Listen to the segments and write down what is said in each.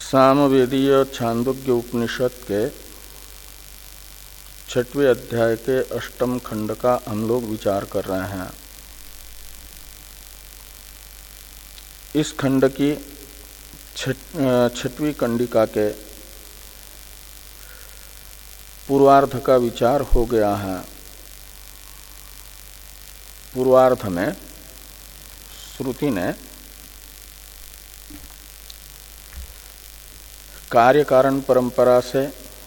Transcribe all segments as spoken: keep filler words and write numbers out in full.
सामवेदीय छांदोग्य उपनिषद के छठवें अध्याय के अष्टम खंड का हम लोग विचार कर रहे हैं। इस खंड की छठवीं कंडिका के पूर्वार्ध का विचार हो गया है। पूर्वार्ध में श्रुति ने कार्य कारण परंपरा से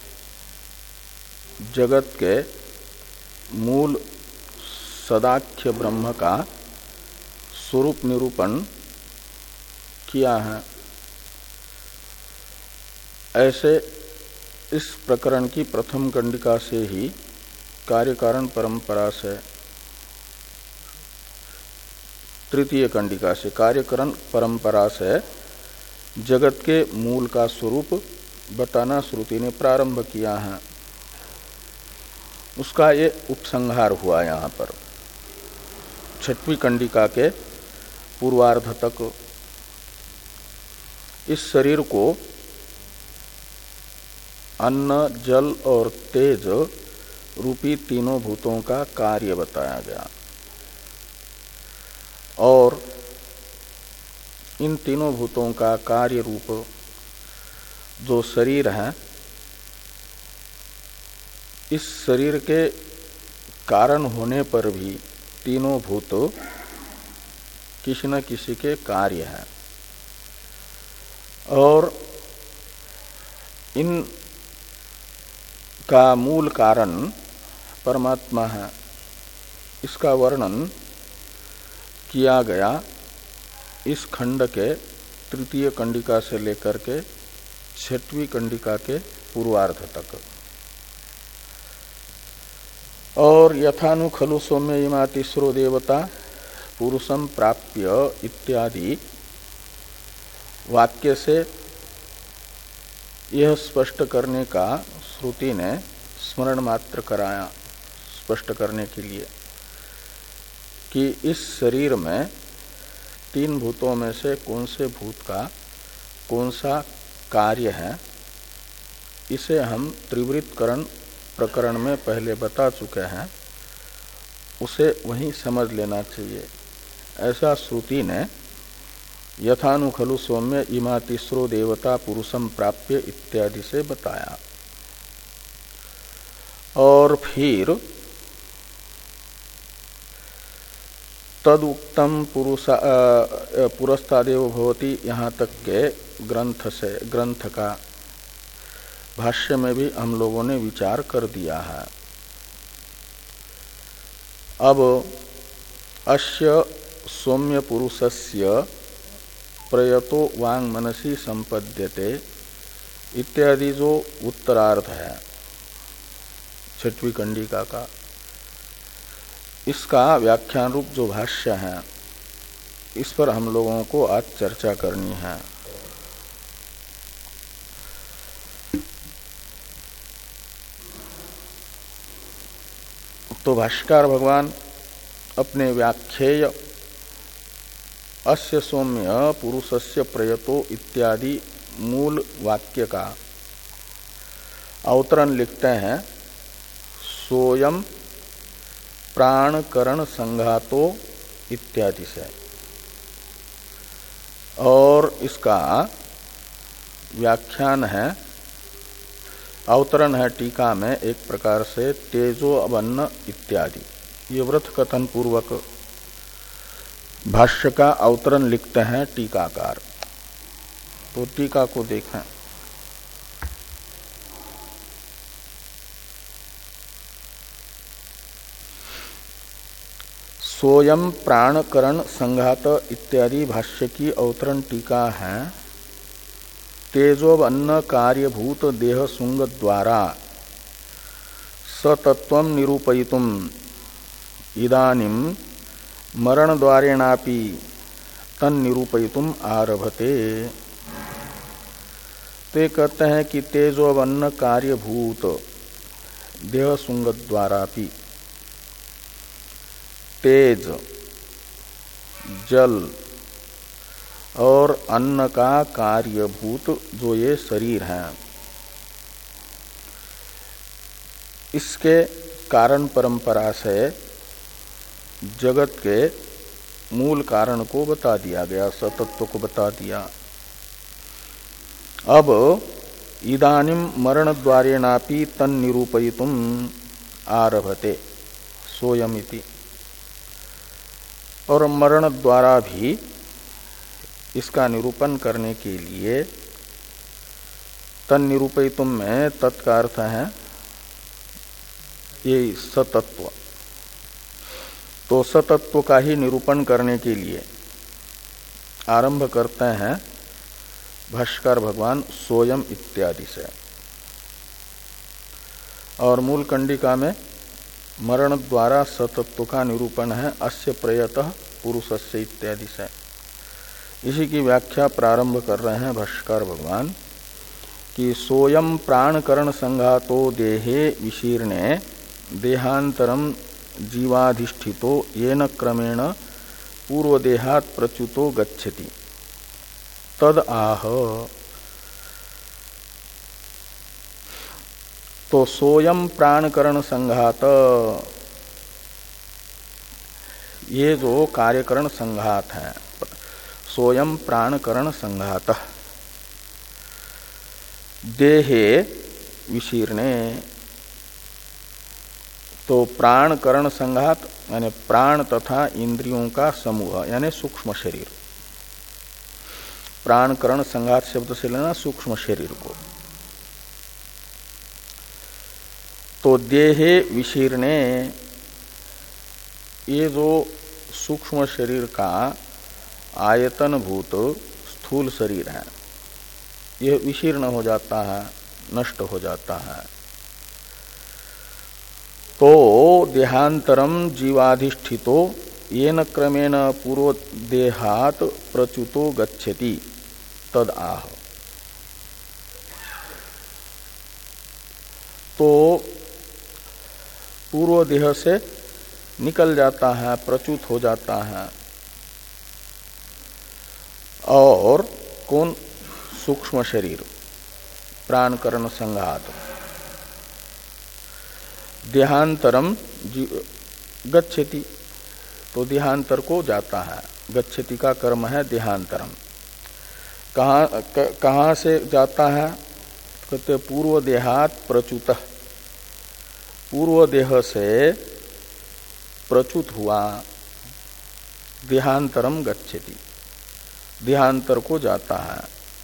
जगत के मूल सदाख्य ब्रह्म का स्वरूप निरूपण किया है। ऐसे इस प्रकरण की प्रथम कंडिका से ही कार्य कारण परंपरा से तृतीय कंडिका से कार्य कारण परंपरा से जगत के मूल का स्वरूप बताना श्रुति ने प्रारंभ किया है। उसका ये उपसंहार हुआ यहाँ पर छठवीं कंडिका के पूर्वार्ध तक। इस शरीर को अन्न, जल और तेज रूपी तीनों भूतों का कार्य बताया गया और इन तीनों भूतों का कार्य रूप जो शरीर है, इस शरीर के कारण होने पर भी तीनों भूत किसी न किसी के कार्य हैं और इन का मूल कारण परमात्मा है। इसका वर्णन किया गया इस खंड के तृतीय कंडिका से लेकर के छठवीं कंडिका के पूर्वार्ध तक। और यथानु खलु सौम्य इमा तीसरो देवता पुरुषम प्राप्य इत्यादि वाक्य से यह स्पष्ट करने का श्रुति ने स्मरण मात्र कराया, स्पष्ट करने के लिए कि इस शरीर में तीन भूतों में से कौन से भूत का कौन सा कार्य है, इसे हम त्रिवृत्तकरण प्रकरण में पहले बता चुके हैं, उसे वहीं समझ लेना चाहिए। ऐसा श्रुति ने यथानु खलु सौम्य इमा तीसरो देवता पुरुषम प्राप्य इत्यादि से बताया। और फिर तदुक्तम पुरुषा पुरस्तादेव भवति यहाँ तक के ग्रंथ से ग्रंथ का भाष्य में भी हम लोगों ने विचार कर दिया है। अब अस्य सौम्य पुरुषस्य प्रयतो वांग मनसी संपद्यते इत्यादि जो उत्तरार्ध है छठवीं कंडिका का, इसका व्याख्यान रूप जो भाष्य है, इस पर हम लोगों को आज चर्चा करनी है। तो भाष्यकार भगवान अपने व्याख्येय अस्य सौम्य पुरुषस्य प्रयतो इत्यादि मूल वाक्य का अवतरण लिखते हैं सोयम प्राण करण संघातो इत्यादि से, और इसका व्याख्यान है, अवतरण है टीका में एक प्रकार से तेजो अवन्न इत्यादि। ये व्रत कथन पूर्वक भाष्य का अवतरण लिखते हैं टीकाकार। तो टीका को देखें। सोयम प्राण करण संघात इत्यादि भाष्य की अवतरण टीका है। तेजोवन्न कार्यभूत देह सुंग द्वारा सतत्वं निरूपयितुम इदानीं मरण द्वारेणापि तन्निरूपयितुम आरभते। ते कहते हैं कि तेजोवन्न कार्यभूत देह सुंग द्वारापि तेज, जल और अन्न का कार्यभूत जो ये शरीर है, इसके कारण परंपरा से जगत के मूल कारण को बता दिया गया, सतत्व को बता दिया। अब इदानीम मरण द्वारेणापि तन निरूपयितुम आरभते सोयमिति, और मरण द्वारा भी इसका निरूपण करने के लिए तन निरूपयितुम में तत्का अर्थ है ये सतत्व, तो सतत्व का ही निरूपण करने के लिए आरंभ करते हैं भाष्यकार भगवान सोयम इत्यादि से। और मूल कंडिका में मरण द्वारा सतत्व का निरूपण है अस्य प्रयतः पुरुषस्य इत्यादि से। इसी की व्याख्या प्रारंभ कर रहे हैं भाष्यकार भगवान कि सोयम प्राणकरण संघातो देहे विशीर्णे देहांतरम जीवाधिष्ठितो येन क्रमेण पूर्वदेहात् प्रच्युतो गच्छति तद आह। तो सोयम प्राणकरण संघात, ये जो कार्यकरण संघात है, सोयम प्राणकरण संघात देहे विशीर्णे, तो प्राण करण संघात यानी प्राण तथा इंद्रियों का समूह यानी सूक्ष्म शरीर, प्राण करण संघात शब्द से लेना सूक्ष्म शरीर को। तो देहे विशीर्णे, ये जो सूक्ष्म शरीर का आयतन भूत स्थूल शरीर है, ये विशीर्ण हो जाता है, नष्ट हो जाता है। तो देहांतरम जीवाधिष्ठितो येन क्रमेण पूर्व देहात प्रच्युतो गच्छति तद आह। तो पूर्व देह से निकल जाता है, प्रच्युत हो जाता है। और कौन? सूक्ष्म शरीर, प्राणकरण संघात। देहांतरम गच्छति, तो देहांतर को जाता है। गच्छति का कर्म है देहांतरम। कहाँ कहाँ से जाता है? कहते पूर्व देहात प्रच्युत, पूर्व देह से प्रच्युत हुआ, देहांतरम गच्छति, देहांतर को जाता है।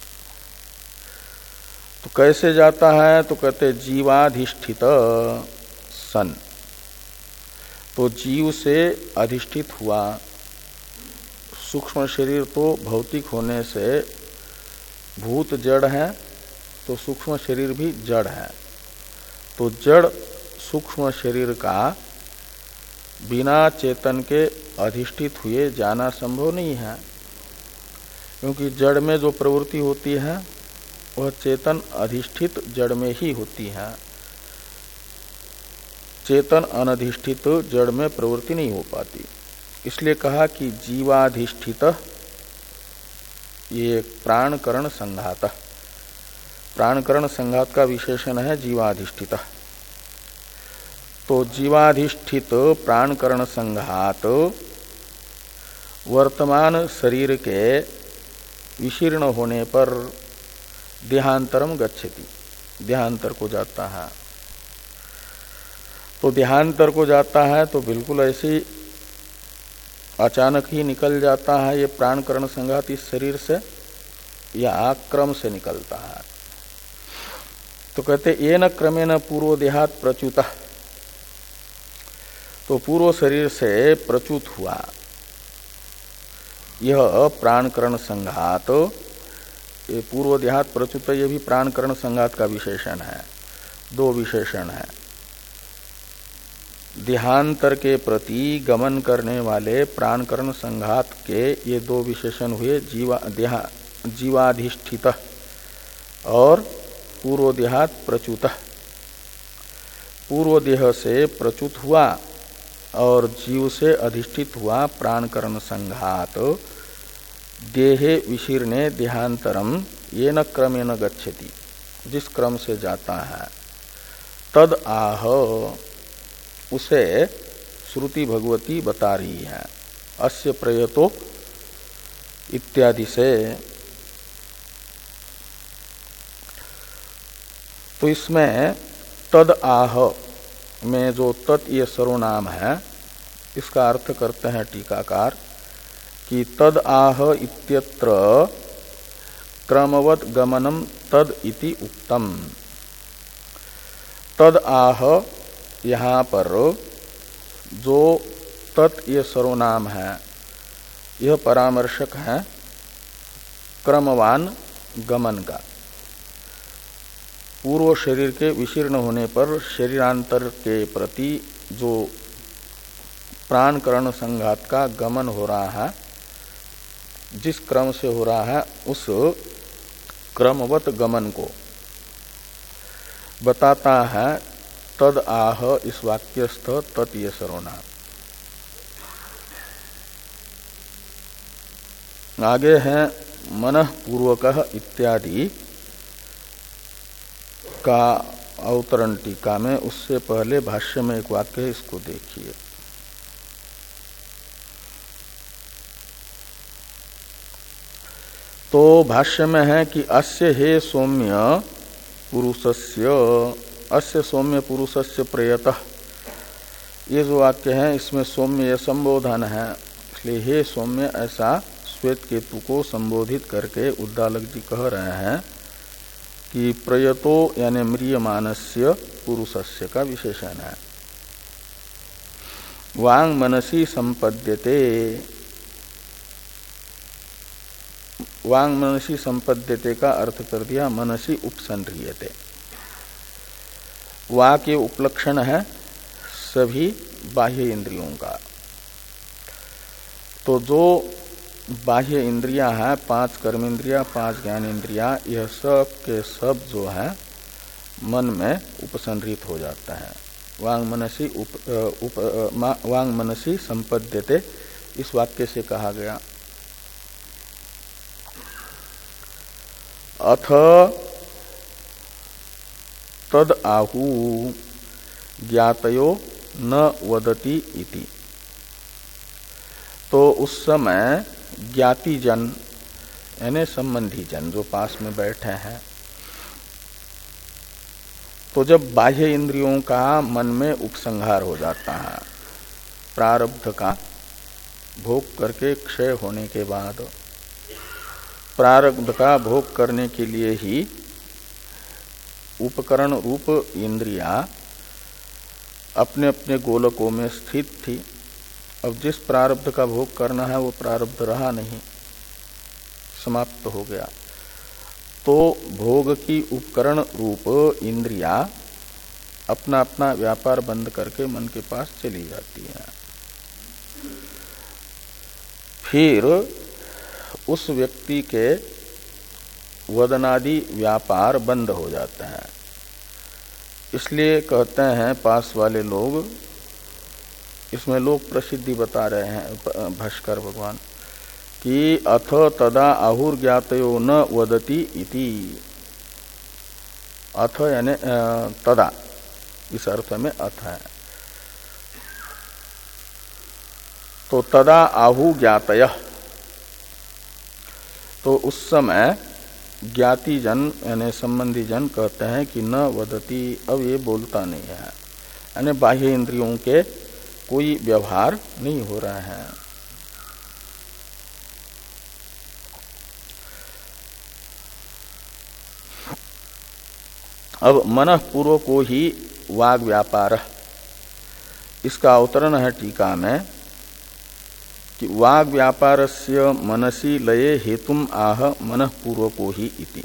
तो कैसे जाता है? तो कहते जीवाधिष्ठित सन, तो जीव से अधिष्ठित हुआ। सूक्ष्म शरीर तो भौतिक होने से भूत जड़ है, तो सूक्ष्म शरीर भी जड़ है। तो जड़ सूक्ष्म शरीर का बिना चेतन के अधिष्ठित हुए जाना संभव नहीं है, क्योंकि जड़ में जो प्रवृत्ति होती है वह चेतन अधिष्ठित जड़ में ही होती है। चेतन अनधिष्ठित जड़ में प्रवृत्ति नहीं हो पाती। इसलिए कहा कि जीवाधिष्ठित, ये प्राणकरण संघात, प्राणकरण संघात का विशेषण है जीवाधिष्ठित। तो जीवाधिष्ठित प्राणकरण संघात वर्तमान शरीर के विशीर्ण होने पर देहांतरम गच्छति, देहांतर को जाता है। तो देहांतर को जाता है तो बिल्कुल ऐसे अचानक ही निकल जाता है ये प्राणकरण संघात इस शरीर से, या आक्रम से निकलता है। तो कहते येन क्रमेण पूर्व देहात प्रच्युत, तो पूर्व शरीर से प्रच्युत हुआ यह प्राणकरण संघात। ये पूर्व देहात प्रच्युत, ये भी प्राणकरण संघात का विशेषण है। दो विशेषण है। देहांतर के प्रति गमन करने वाले प्राणकरण संघात के ये दो विशेषण हुए, जीवा देहा जीवाधिष्ठित और पूर्व देहात प्रच्युत। पूर्व देह से प्रच्युत हुआ और जीव से अधिष्ठित हुआ प्राणकरण संघात, देहे विशीर्णे देहांतरम येन क्रमेण गच्छति, जिस क्रम से जाता है, तद आह, उसे श्रुति भगवती बता रही है। अस्य प्रयतो इत्यादि से। तो इसमें तद आह में जो तत् ये सर्वनाम है, इसका अर्थ करते हैं टीकाकार कि तद आह इत्यत्र क्रमवत गमनम तद इति उक्तम। तद आह यहाँ पर जो तत् ये सर्वनाम है, यह परामर्शक है क्रमवान गमन का। पूर्व शरीर के विशीर्ण होने पर शरीरांतर के प्रति जो प्राण करण संघात का गमन हो रहा है, जिस क्रम से हो रहा है, उस क्रमवत गमन को बताता है तद आह इस वाक्यस्थ तत् ये सर्वनाम। आगे है मनः पूर्वकः इत्यादि का अवतरण टीका में। उससे पहले भाष्य में एक वाक्य है, इसको देखिए। तो भाष्य में है कि अस्य हे सौम्य पुरुषस्य, अस्य सौम्य पुरुषस्य प्रयतः, ये जो वाक्य है इसमें सौम्य संबोधन है, इसलिए हे सौम्य ऐसा श्वेत केतु को संबोधित करके उद्दालक जी कह रहे हैं कि प्रयतो यानी म्रियमानस्य पुरुषस्य का विशेषण है। वांग मनसी संपद्यते, वांग मनसी संपद्यते का अर्थ कर दिया मनसी उपसंह्रियते। वा के उपलक्षण है सभी बाह्य इंद्रियों का। तो जो बाह्य इंद्रियां हैं, पांच कर्मेंद्रिया, पांच ज्ञान इंद्रिया, यह सब के सब जो है मन में उपसंहृत हो जाता है। वांग मनसी उप, उप, वांग मनसी संपद्यते इस वाक्य से कहा गया। अथ तद आहु ज्ञातयो न वदति इति। तो उस समय ज्ञाति जन यानी संबंधी जन जो पास में बैठे हैं, तो जब बाह्य इंद्रियों का मन में उपसंहार हो जाता है, प्रारब्ध का भोग करके क्षय होने के बाद, प्रारब्ध का भोग करने के लिए ही उपकरण रूप इंद्रियां अपने अपने गोलकों में स्थित थी। अब जिस प्रारब्ध का भोग करना है वो प्रारब्ध रहा नहीं, समाप्त हो गया। तो भोग की उपकरण रूप इंद्रियां अपना अपना व्यापार बंद करके मन के पास चली जाती हैं। फिर उस व्यक्ति के वदनादि व्यापार बंद हो जाते हैं। इसलिए कहते हैं पास वाले लोग, इसमें लोग प्रसिद्धि बता रहे हैं भाष्कर भगवान कि अथ तदा आहुर्ज्ञातयो न वदति इति। अथ यानी तदा, इस अर्थ में अथ है। तो तदा आहु ज्ञातयः, तो उस समय ज्ञाति जन यानी संबंधी जन कहते हैं कि न वदति, अब ये बोलता नहीं है, यानी बाह्य इंद्रियों के कोई व्यवहार नहीं हो रहा है। अब मनः पूर्व को ही वाग व्यापार, इसका अवतरण है टीका में कि वाग व्यापारस्य मनसी लये हेतुम आह मनः पूर्व को ही इति।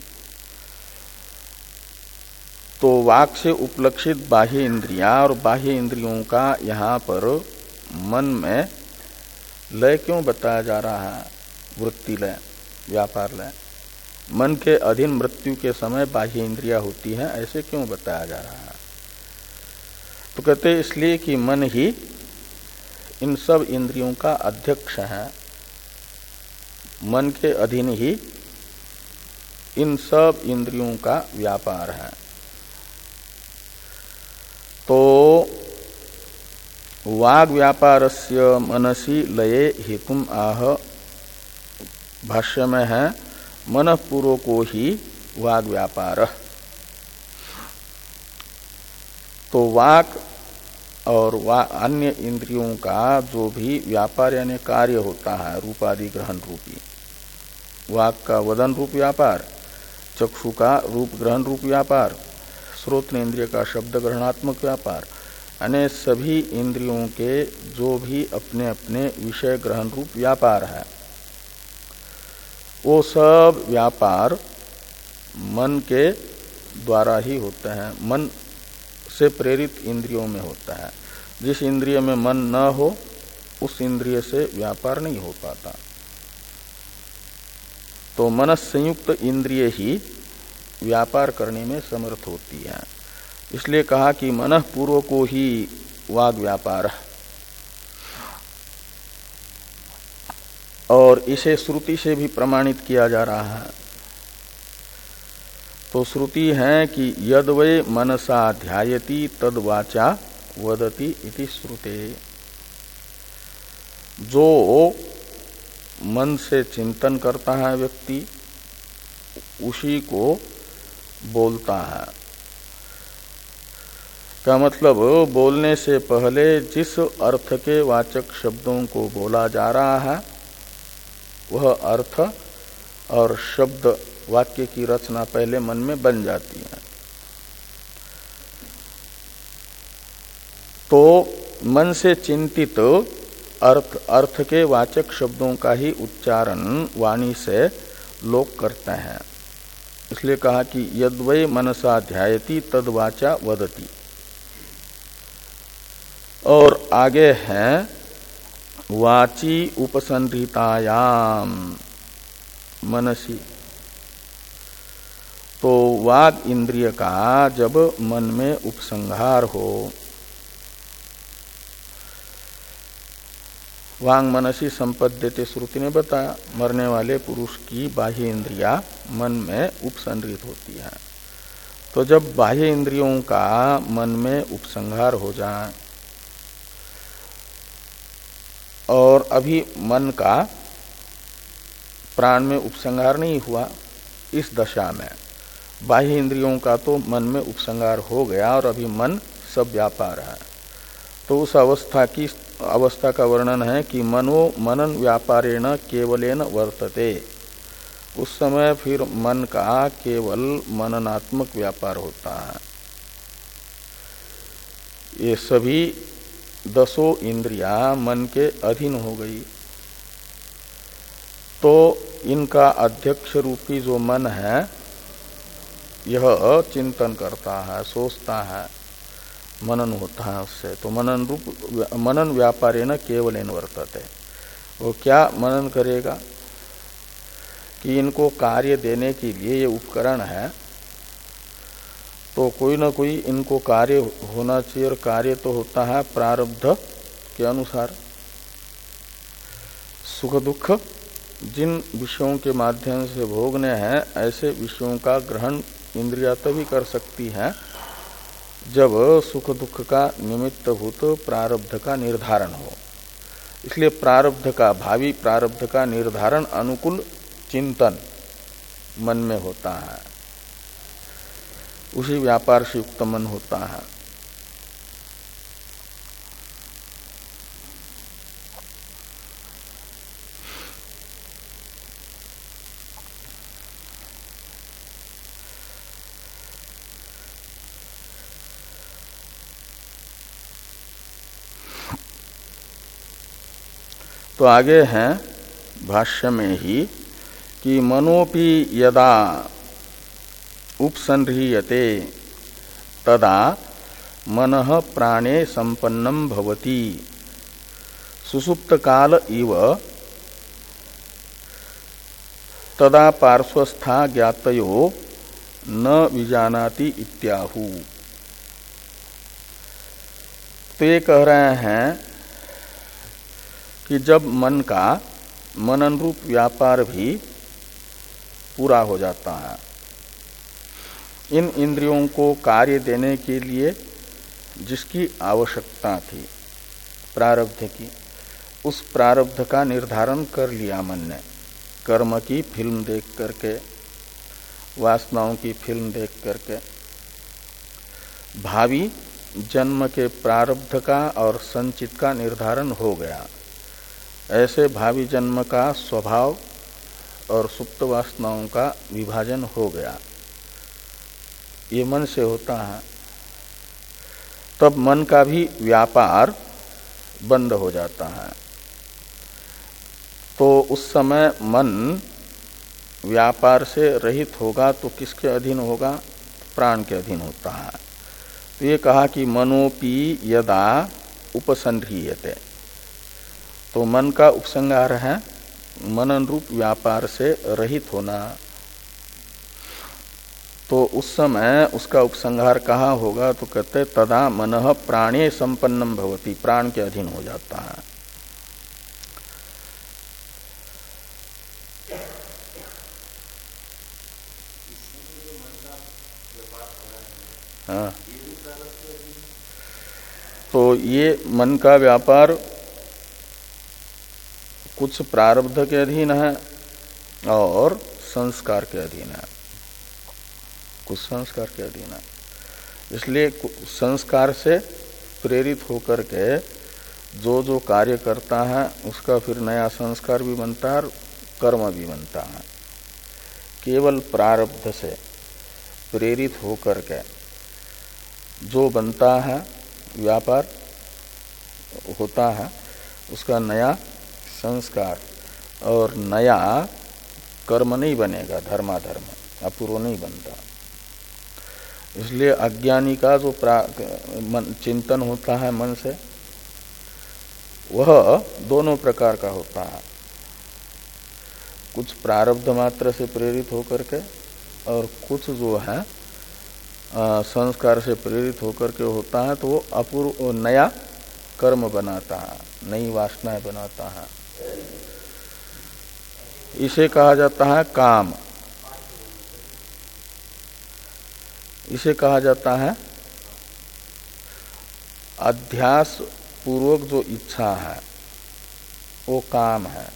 तो वाक से उपलक्षित बाह्य इंद्रियां और बाह्य इंद्रियों का यहाँ पर मन में लय क्यों बताया जा रहा है? वृत्ति लय, व्यापार लय। मन के अधीन मृत्यु के समय बाह्य इंद्रियां होती हैं, ऐसे क्यों बताया जा रहा है? तो कहते इसलिए कि मन ही इन सब इंद्रियों का अध्यक्ष है। मन के अधीन ही इन सब इंद्रियों का व्यापार है। तो वाग व्यापारस्य मनसी लये हेतुम आह, भाष्य में है मनःपूर्वको ही वाग व्यापार। तो वाक और वा अन्य इंद्रियों का जो भी व्यापार यानी कार्य होता है रूपादि ग्रहण रूपी, वाक का वदन रूप व्यापार, चक्षु का रूप ग्रहण रूप व्यापार, श्रोत्र इंद्रिय का शब्द ग्रहणात्मक व्यापार, अन्य सभी इंद्रियों के जो भी अपने अपने विषय ग्रहण रूप व्यापार है, वो सब व्यापार मन के द्वारा ही होते हैं, मन से प्रेरित इंद्रियों में होता है। जिस इंद्रिय में मन न हो उस इंद्रिय से व्यापार नहीं हो पाता। तो मन संयुक्त इंद्रिय ही व्यापार करने में समर्थ होती है। इसलिए कहा कि मनः पूर्व को ही वाग व्यापार, और इसे श्रुति से भी प्रमाणित किया जा रहा है। तो श्रुति है कि यद वै मनसा ध्यायति तद वाचा वदति इति श्रुते। जो मन से चिंतन करता है व्यक्ति उसी को बोलता है। का मतलब बोलने से पहले जिस अर्थ के वाचक शब्दों को बोला जा रहा है वह अर्थ और शब्द वाक्य की रचना पहले मन में बन जाती है। तो मन से चिंतित अर्थ अर्थ के वाचक शब्दों का ही उच्चारण वाणी से लोग करते हैं। इसलिए कहा कि यद्वै मनसा ध्यायति तद वाचा वदति। और आगे है वाची उपसंहृतायाम मनसी। तो वाग इंद्रिय का जब मन में उपसंहार हो, वांग मनसी संपद्यते श्रुति ने बताया, मरने वाले पुरुष की बाह्य इंद्रिया मन में उपसंहृत होती है। तो जब बाह्य इंद्रियों का मन में उपसंहार हो जाए और अभी मन का प्राण में उपसंहार नहीं हुआ, इस दशा में बाह्य इंद्रियों का तो मन में उपसंहार हो गया और अभी मन सब व्यापार है। तो उस अवस्था की अवस्था का वर्णन है कि मनो मनन व्यापारेण केवलेन वर्तते। उस समय फिर मन का केवल मननात्मक व्यापार होता है। ये सभी दसों इंद्रियां मन के अधीन हो गई। तो इनका अध्यक्ष रूपी जो मन है यह चिंतन करता है, सोचता है, मनन होता है उससे। तो मनन रूप मनन व्यापारेण केवलेन वर्तते। वो क्या मनन करेगा कि इनको कार्य देने के लिए ये उपकरण है, तो कोई ना कोई इनको कार्य होना चाहिए, और कार्य तो होता है प्रारब्ध के अनुसार। सुख दुख जिन विषयों के माध्यम से भोगने हैं ऐसे विषयों का ग्रहण इंद्रिया तभी कर सकती है जब सुख दुख का निमित्तभूत प्रारब्ध का निर्धारण हो। इसलिए प्रारब्ध का भावी प्रारब्ध का निर्धारण अनुकूल चिंतन मन में होता है, उसी व्यापार से युक्त मन होता है। तो आगे हैं भाष्य में ही कि मनोपि यदा उपसंह्रियते तदा मनः प्राणे संपन्नम भवति सुसुप्त काल इव तदा पार्श्वस्था ज्ञातयो न विजानाति इत्याहु। तो ये कह रहे हैं कि जब मन का मनन रूप व्यापार भी पूरा हो जाता है। इन इंद्रियों को कार्य देने के लिए जिसकी आवश्यकता थी प्रारब्ध की, उस प्रारब्ध का निर्धारण कर लिया मन ने, कर्म की फिल्म देख करके, वासनाओं की फिल्म देख करके। भावी जन्म के प्रारब्ध का और संचित का निर्धारण हो गया। ऐसे भावी जन्म का स्वभाव और सुप्त वासनाओं का विभाजन हो गया। ये मन से होता है। तब मन का भी व्यापार बंद हो जाता है। तो उस समय मन व्यापार से रहित होगा तो किसके अधीन होगा? प्राण के अधीन होता है। तो ये कहा कि मनोपि यदा उपसंह्रियते, तो मन का उपसंहार है मनन रूप व्यापार से रहित होना। तो उस समय उसका उपसंहार कहाँ होगा? तो कहते तदा मनः प्राणे संपन्नम भवति, प्राण के अधीन हो जाता है। हाँ, तो ये मन का व्यापार कुछ प्रारब्ध के अधीन है और संस्कार के अधीन है, कुछ संस्कार के अधीन है। इसलिए संस्कार से प्रेरित होकर के जो जो कार्य करता है उसका फिर नया संस्कार भी बनता है और कर्म भी बनता है। केवल प्रारब्ध से प्रेरित होकर के जो बनता है व्यापार होता है उसका नया संस्कार और नया कर्म नहीं बनेगा, धर्माधर्म अपूर्व नहीं बनता। इसलिए अज्ञानी का जो मन, चिंतन होता है मन से, वह दोनों प्रकार का होता है। कुछ प्रारब्ध मात्र से प्रेरित होकर के और कुछ जो है आ, संस्कार से प्रेरित होकर के होता है, तो वो अपूर्व नया कर्म बनाता है, नई वासनाएं बनाता है। इसे कहा जाता है काम, इसे कहा जाता है अध्यास पूर्वक जो इच्छा है वो काम है।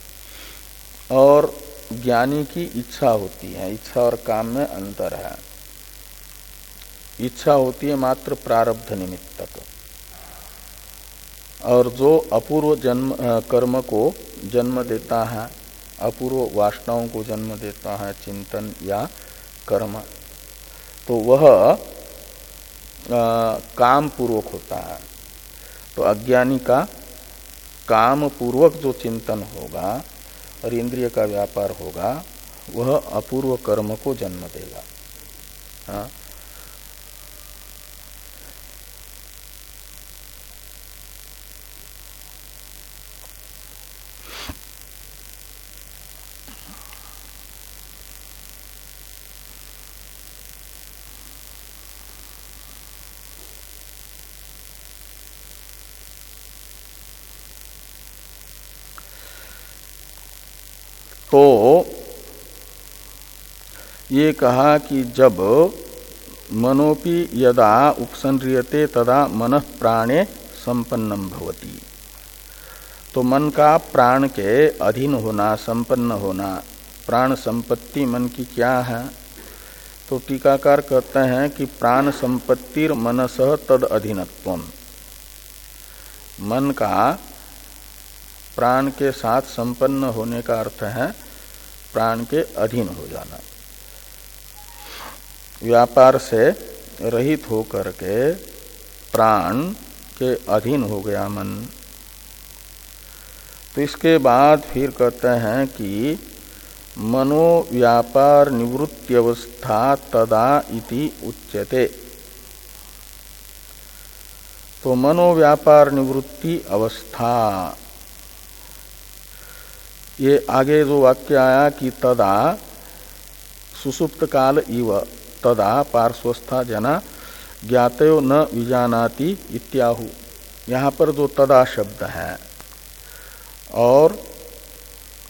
और ज्ञानी की इच्छा होती है, इच्छा और काम में अंतर है। इच्छा होती है मात्र प्रारब्ध निमित्तक, और जो अपूर्व जन्म कर्म को जन्म देता है, अपूर्व वासनाओं को जन्म देता है चिंतन या कर्म, तो वह आ, काम पूर्वक होता है। तो अज्ञानी का काम पूर्वक जो चिंतन होगा और इंद्रिय का व्यापार होगा वह अपूर्व कर्म को जन्म देगा। हाँ? तो ये कहा कि जब मनोपि यदा उपसंह्रियते तदा मनः प्राणे संपन्नम भवति, तो मन का प्राण के अधीन होना, संपन्न होना, प्राण संपत्ति मन की क्या है? तो टीकाकार कहते हैं कि प्राण संपत्तिर मनसः तद अधीनत्वम, मन का प्राण के साथ संपन्न होने का अर्थ है प्राण के अधीन हो जाना। व्यापार से रहित होकर के प्राण के अधीन हो गया मन। तो इसके बाद फिर कहते हैं कि मनो व्यापार निवृत्त्यवस्था तदा इति उच्यते। तो मनो व्यापार निवृत्ति अवस्था, ये आगे जो वाक्य आया कि तदा सुसुप्त काल इव तदा पार्श्वस्था जना ज्ञातयो न विजानाति इत्याहु, यहाँ पर जो तदा शब्द है और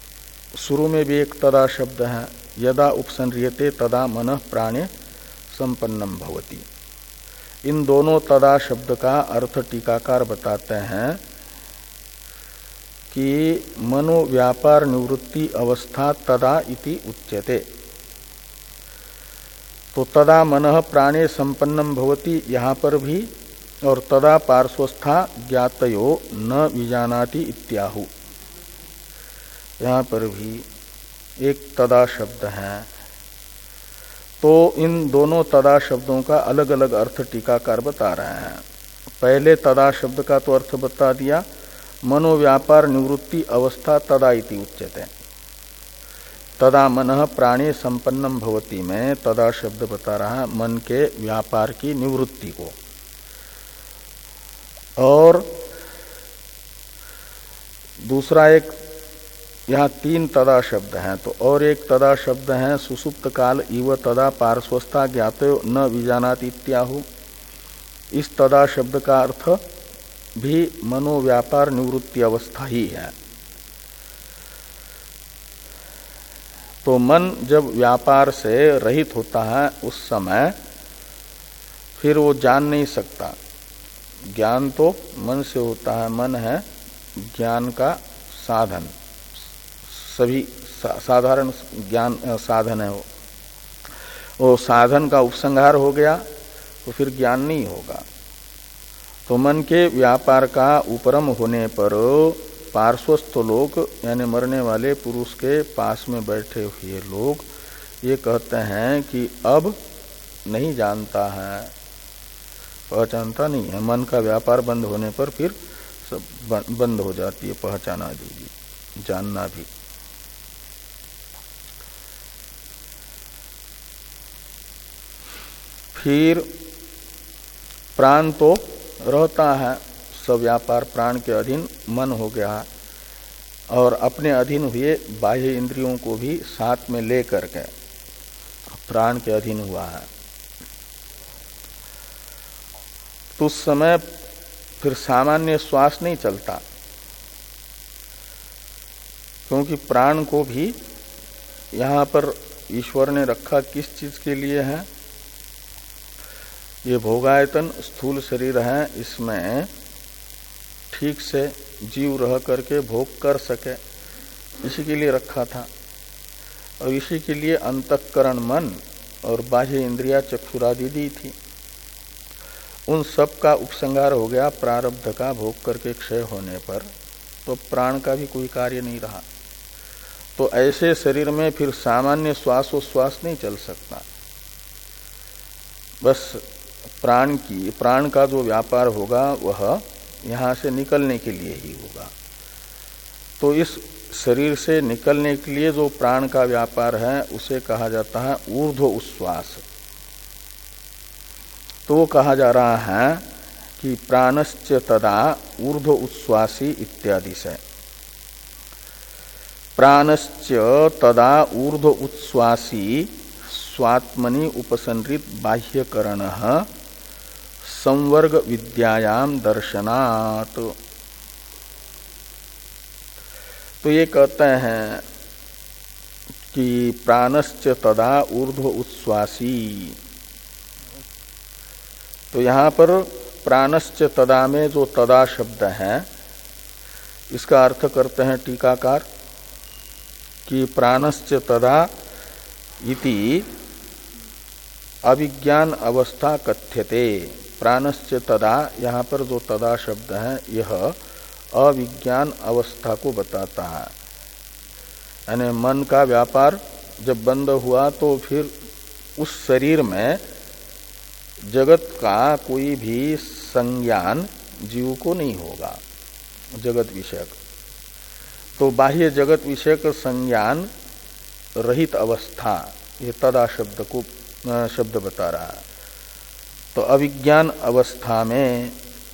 शुरू में भी एक तदा शब्द है, यदा उपसंह्रियते तदा मनः प्राणे संपन्नम भवति। इन दोनों तदा शब्द का अर्थ टीकाकार बताते हैं कि मनोव्यापार निवृत्ति अवस्था तदा इति उच्यते। तो तदा मनः प्राणे संपन्नम भवति यहाँ पर भी, और तदा पार्श्वस्था ज्ञातयो न विजानाति इत्याहु, यहाँ पर भी एक तदा शब्द है। तो इन दोनों तदा शब्दों का अलग अलग अर्थ टीकाकार बता रहे हैं। पहले तदा शब्द का तो अर्थ बता दिया, मनोव्यापार निवृत्ति अवस्था तदा इति उच्यते। तदा मनः प्राणे संपन्नम भवति में तदा शब्द बता रहा है मन के व्यापार की निवृत्ति को। और दूसरा एक, यहाँ तीन तदा शब्द हैं, तो और एक तदा शब्द है सुसुप्त काल इव तदा पार्श्वस्था ज्ञातो न विजानाति इत्याहु। इस तदा शब्द का अर्थ भी मनोव्यापार निवृत्ति अवस्था ही है। तो मन जब व्यापार से रहित होता है उस समय फिर वो जान नहीं सकता। ज्ञान तो मन से होता है, मन है ज्ञान का साधन, सभी सा, साधारण ज्ञान साधन है वो। वो साधन का उपसंहार हो गया तो फिर ज्ञान नहीं होगा। तो मन के व्यापार का उपरम होने पर पार्श्वस्थ लोग यानी मरने वाले पुरुष के पास में बैठे हुए लोग ये कहते हैं कि अब नहीं जानता है, पहचानता नहीं है। मन का व्यापार बंद होने पर फिर सब बंद हो जाती है पहचाना भी, जानना भी। फिर प्राण तो रहता है, सब व्यापार प्राण के अधीन मन हो गया और अपने अधीन हुए बाह्य इंद्रियों को भी साथ में ले करके प्राण के अधीन हुआ है। तो उस समय फिर सामान्य श्वास नहीं चलता, क्योंकि प्राण को भी यहाँ पर ईश्वर ने रखा किस चीज के लिए है? ये भोगायतन स्थूल शरीर है, इसमें ठीक से जीव रह करके भोग कर सके, इसी के लिए रखा था। और इसी के लिए अंतःकरण मन और बाह्य इंद्रिया चक्षुरादि दी थी। उन सब का उपसंहार हो गया प्रारब्ध का भोग करके क्षय होने पर, तो प्राण का भी कोई कार्य नहीं रहा। तो ऐसे शरीर में फिर सामान्य श्वासोश्वास नहीं चल सकता। बस प्राण की प्राण का जो व्यापार होगा वह यहाँ से निकलने के लिए ही होगा। तो इस शरीर से निकलने के लिए जो प्राण का व्यापार है उसे कहा जाता है ऊर्ध्व उच्छ्वास। तो वो कहा जा रहा है कि प्राणश्च तदा ऊर्ध्व उच्छ्वासी इत्यादि से। प्राणश्च तदा ऊर्ध्व उच्छ्वासी स्वात्मनि उपसंहृत बाह्यकरण संवर्ग विद्यायाम दर्शनात्। तो ये कहते हैं कि प्राणश्च तदा ऊर्ध्व उच्छ्वासी। तो यहाँ पर प्राणश्च तदा में जो तदा शब्द है इसका अर्थ करते हैं टीकाकार कि प्राणश्च तदा इति अविज्ञान अवस्था कथ्यते। प्राणश्च तदा, यहाँ पर जो तदा शब्द है यह अविज्ञान अवस्था को बताता है। यानी मन का व्यापार जब बंद हुआ तो फिर उस शरीर में जगत का कोई भी संज्ञान जीव को नहीं होगा, जगत विषयक। तो बाह्य जगत विषयक संज्ञान रहित अवस्था, ये तदा शब्द को शब्द बता रहा है। तो अविज्ञान अवस्था में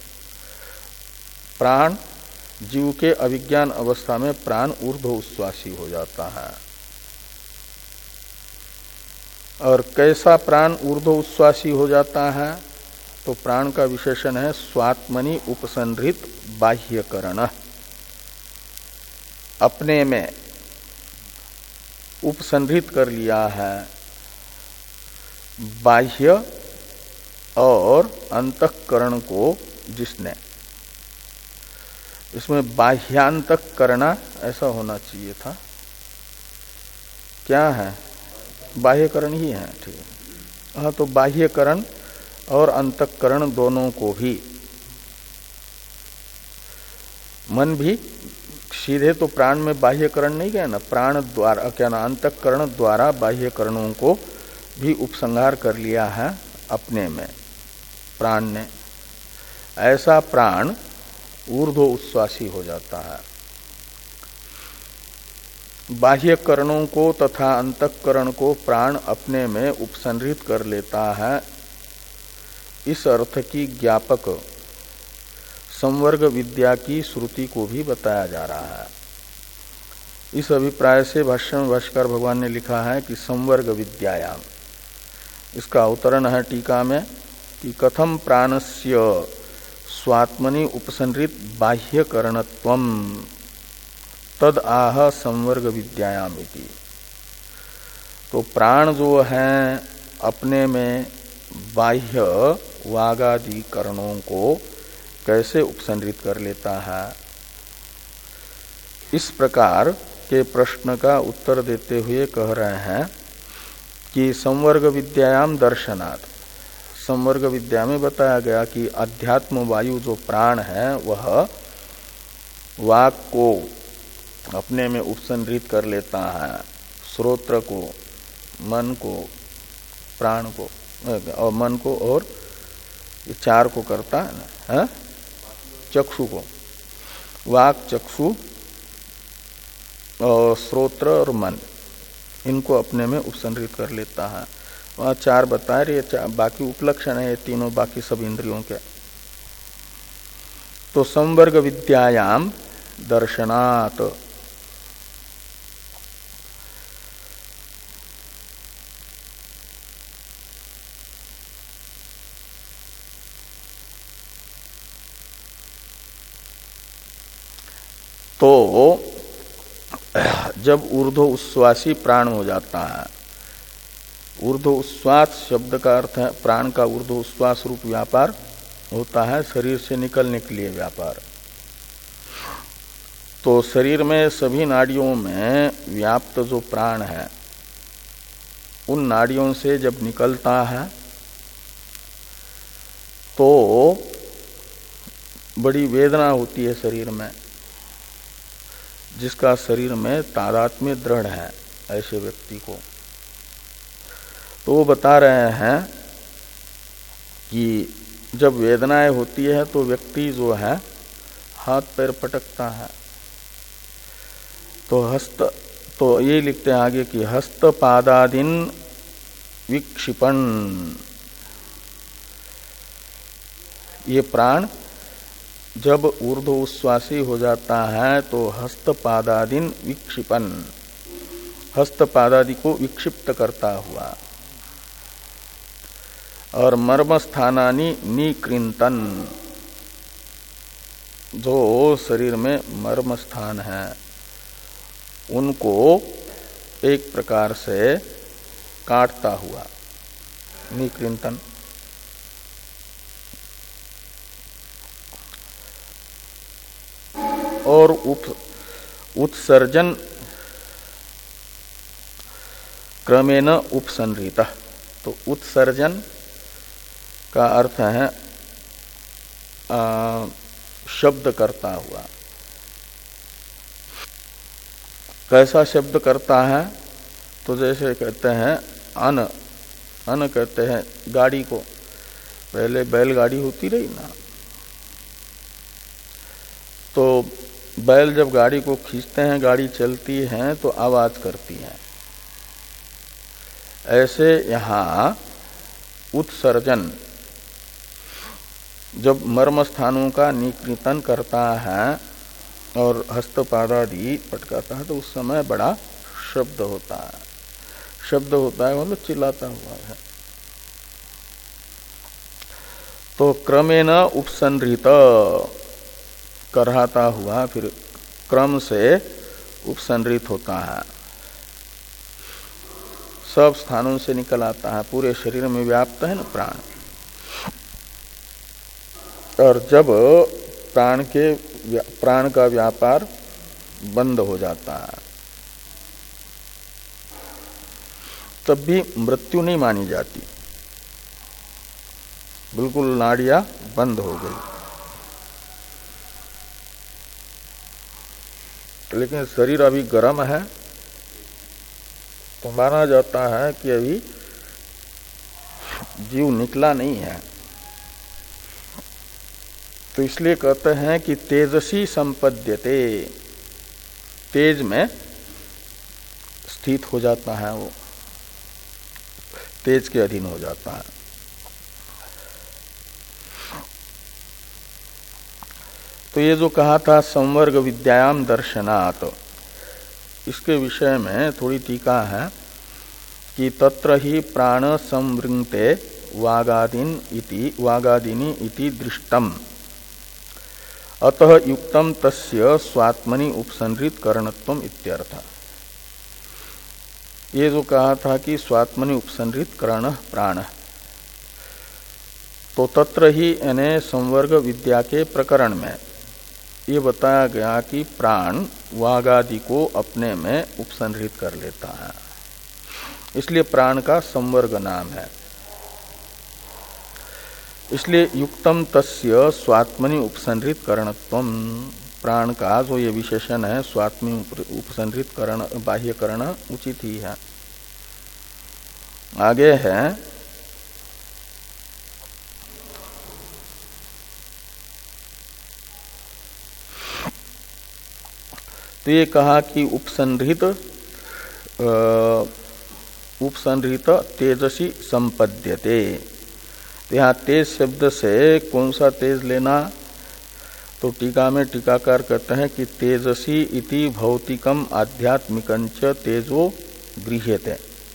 प्राण, जीव के अविज्ञान अवस्था में प्राण ऊर्ध्व उच्छ्वासी हो जाता है। और कैसा प्राण ऊर्ध्व उच्छ्वासी हो जाता है? तो प्राण का विशेषण है स्वात्मनि उपसंहृत बाह्यकरण। अपने में उपसंहृत कर लिया है बाह्य और अंतःकरण को जिसने, इसमें बाह्यांतःकरण ऐसा होना चाहिए था, क्या है, बाह्यकरण ही है, ठीक है। हाँ, तो बाह्यकरण और अंतःकरण दोनों को भी, मन भी सीधे तो प्राण में बाह्यकरण नहीं गया ना, प्राण द्वारा क्या ना अंतःकरण द्वारा बाह्यकरणों को भी उपसंहार कर लिया है अपने में प्राण ने। ऐसा प्राण ऊर्ध्व उच्छ्वासी हो जाता है। बाह्यकरणों को तथा अंतःकरण को प्राण अपने में उपसंहृत कर लेता है, इस अर्थ की ज्ञापक संवर्ग विद्या की श्रुति को भी बताया जा रहा है। इस अभिप्राय से भाष्य में भाष्यकार भगवान ने लिखा है कि संवर्ग विद्यायाम, इसका अवतरण है टीका में कि कथम प्राणस्य स्वात्मनि उपसंहृत बाह्यकरणत्वम तद आह संवर्ग विद्यायाम इति। तो प्राण जो है अपने में बाह्य वागादि करणों को कैसे उपसंहृत कर लेता है, इस प्रकार के प्रश्न का उत्तर देते हुए कह रहे हैं कि संवर्ग विद्यायाम दर्शनात्, संवर्ग विद्या में बताया गया कि अध्यात्म वायु जो प्राण है वह वाक को अपने में उपसंहृत कर लेता है, श्रोत्र को, मन को, प्राण को और मन को और चार को करता है ना, है? चक्षु को, वाक, चक्षु और श्रोत्र और मन, इनको अपने में उपसंहृत कर लेता है। वहाँ चार बताए रहे, बाकी उपलक्षण है तीनों, बाकी सब इंद्रियों के। तो संवर्ग विद्यायाम दर्शनात्, तो जब ऊर्ध्व उच्छ्वासी प्राण हो जाता है, ऊर्ध्व उच्छ्वास शब्द का अर्थ है प्राण का ऊर्ध्व उच्छ्वास रूप व्यापार होता है शरीर से निकलने के लिए व्यापार। तो शरीर में सभी नाड़ियों में व्याप्त जो प्राण है, उन नाड़ियों से जब निकलता है तो बड़ी वेदना होती है शरीर में। जिसका शरीर में तादात्म्य दृढ़ है ऐसे व्यक्ति को, तो वो बता रहे हैं कि जब वेदनाएं होती है तो व्यक्ति जो है हाथ पैर पटकता है। तो हस्त, तो ये लिखते हैं आगे कि हस्त पादादीन विक्षिपण, ये प्राण जब ऊर्ध्व उच्छ्वासी हो जाता है तो हस्त पादादीन विक्षिपन, हस्त पादादि को विक्षिप्त करता हुआ, और मर्म स्थानानि निकृंतन, जो शरीर में मर्म स्थान है उनको एक प्रकार से काटता हुआ, निकृंतन। और उप उत्सर्जन क्रमेण उपसंहृत। तो उत्सर्जन का अर्थ है आ, शब्द करता हुआ। कैसा शब्द करता है? तो जैसे कहते हैं अन, अन कहते हैं गाड़ी को, पहले बैलगाड़ी होती रही ना, तो बैल जब गाड़ी को खींचते हैं, गाड़ी चलती है तो आवाज करती है। ऐसे यहाँ उत्सर्जन जब मर्म स्थानों का निकृतन करता है और हस्तपादादि पटकाता है तो उस समय बड़ा शब्द होता है। शब्द होता है मतलब चिल्लाता हुआ है। तो क्रमेण उपसंहृत, कराता हुआ फिर क्रम से उपसंहृत होता है। सब स्थानों से निकल आता है, पूरे शरीर में व्याप्त है ना प्राण। और जब प्राण के प्राण का व्यापार बंद हो जाता है तब भी मृत्यु नहीं मानी जाती, बिल्कुल नाड़ियां बंद हो गई। लेकिन शरीर अभी गर्म है तो माना जाता है कि अभी जीव निकला नहीं है। तो इसलिए कहते हैं कि तेजसी संपद्यते, तेज में स्थित हो जाता है, वो तेज के अधीन हो जाता है। तो ये जो कहा था संवर्ग विद्यायाम दर्शनात्, इसके विषय में थोड़ी टीका है कि तत्र ही प्राण संवृंगते वागादीन इति वागादीनि इति दृष्टम अतः युक्तम तस्य स्वात्मनि उपसंहृत करणत्वम इत्यर्थ। ये जो कहा था कि स्वात्मनि उपसंहृत करण प्राण, तो तत्र ही यानी संवर्ग विद्या के प्रकरण में ये बताया गया कि प्राण वागादि को अपने में उपसंहृत कर लेता है, इसलिए प्राण का संवर्ग नाम है। इसलिए युक्तम तस्य स्वात्मनि उपसंहृत करणत्वम, प्राण का जो ये विशेषण है स्वात्मनि उपसंहृत करण बाह्य करण उचित ही है। आगे है तो ये कहा कि उपसंहृत उपसंहृत तेजसी संपद्यते। तो यहाँ तेज शब्द से कौन सा तेज लेना, तो टीका में टीकाकार कहते हैं कि तेजसी इति भौतिकम आध्यात्मिकंच तेजो गृह्यते।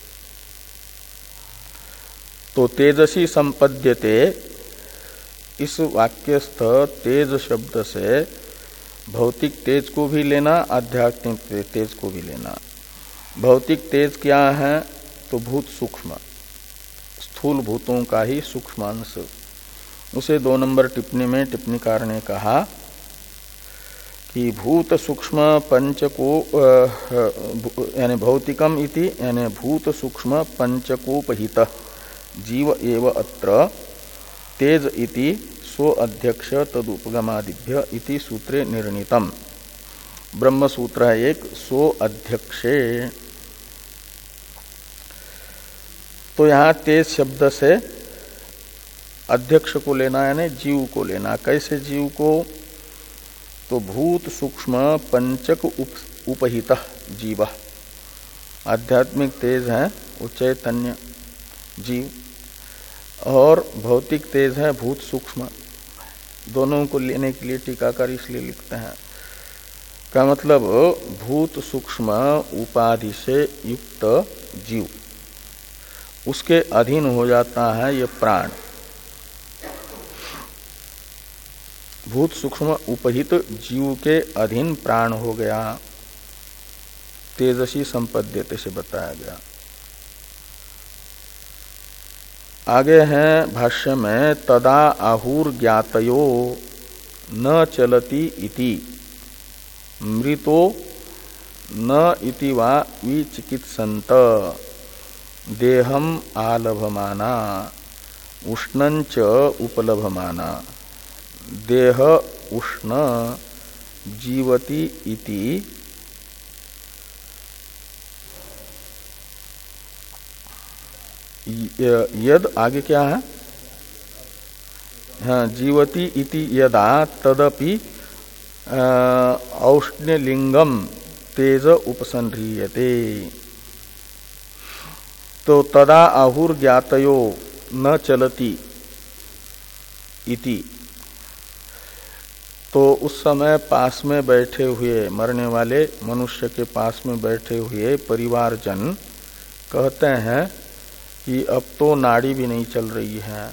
तो तेजसी संपद्यते, इस वाक्यस्थ तेज शब्द से भौतिक तेज को भी लेना, आध्यात्मिक तेज को भी लेना। भौतिक तेज क्या है, तो भूत सूक्ष्म, स्थूल भूतों का ही सूक्ष्मांश। उसे दो नंबर टिप्पणी में टिप्पणीकार ने कहा कि भूत सूक्ष्म पंचको यानी भौतिकम इति यानी भूत सूक्ष्म पंचकोपहित जीव एव अत्र तेज इति सो अध्यक्ष तदुपगमादिभ्य इति सूत्रे निर्णीतम। ब्रह्म सूत्र है एक, सो अध्यक्षे। तो यहां तेज शब्द से अध्यक्ष को लेना यानी जीव को लेना। कैसे जीव को, तो भूत सूक्ष्म पंचक उप, उपहित जीव, आध्यात्मिक तेज है वो चैतन्य जीव, और भौतिक तेज है भूत सूक्ष्म। दोनों को लेने के लिए टीकाकार इसलिए लिखते हैं, का मतलब भूत सूक्ष्म उपाधि से युक्त जीव, उसके अधीन हो जाता है ये प्राण। भूत सूक्ष्म उपहित जीव के अधीन प्राण हो गया, तेजसी संपद्यते से बताया गया। आगे है भाष्य में तदा आहुर ज्ञातयो न चलति इति मृतो न इति वा विचिकित्सन्त देहम आलभमाना उष्णंच उपलभमाना देह उष्ण जीवति इति यद, आगे क्या है, हाँ जीवति इति यदा तदपि औष्ण्यलिंगम तेज उपसंह्रियते। तो तदा आहुर ज्ञातयो न चलति इति, तो उस समय पास में बैठे हुए मरने वाले मनुष्य के पास में बैठे हुए परिवारजन कहते हैं कि अब तो नाड़ी भी नहीं चल रही है।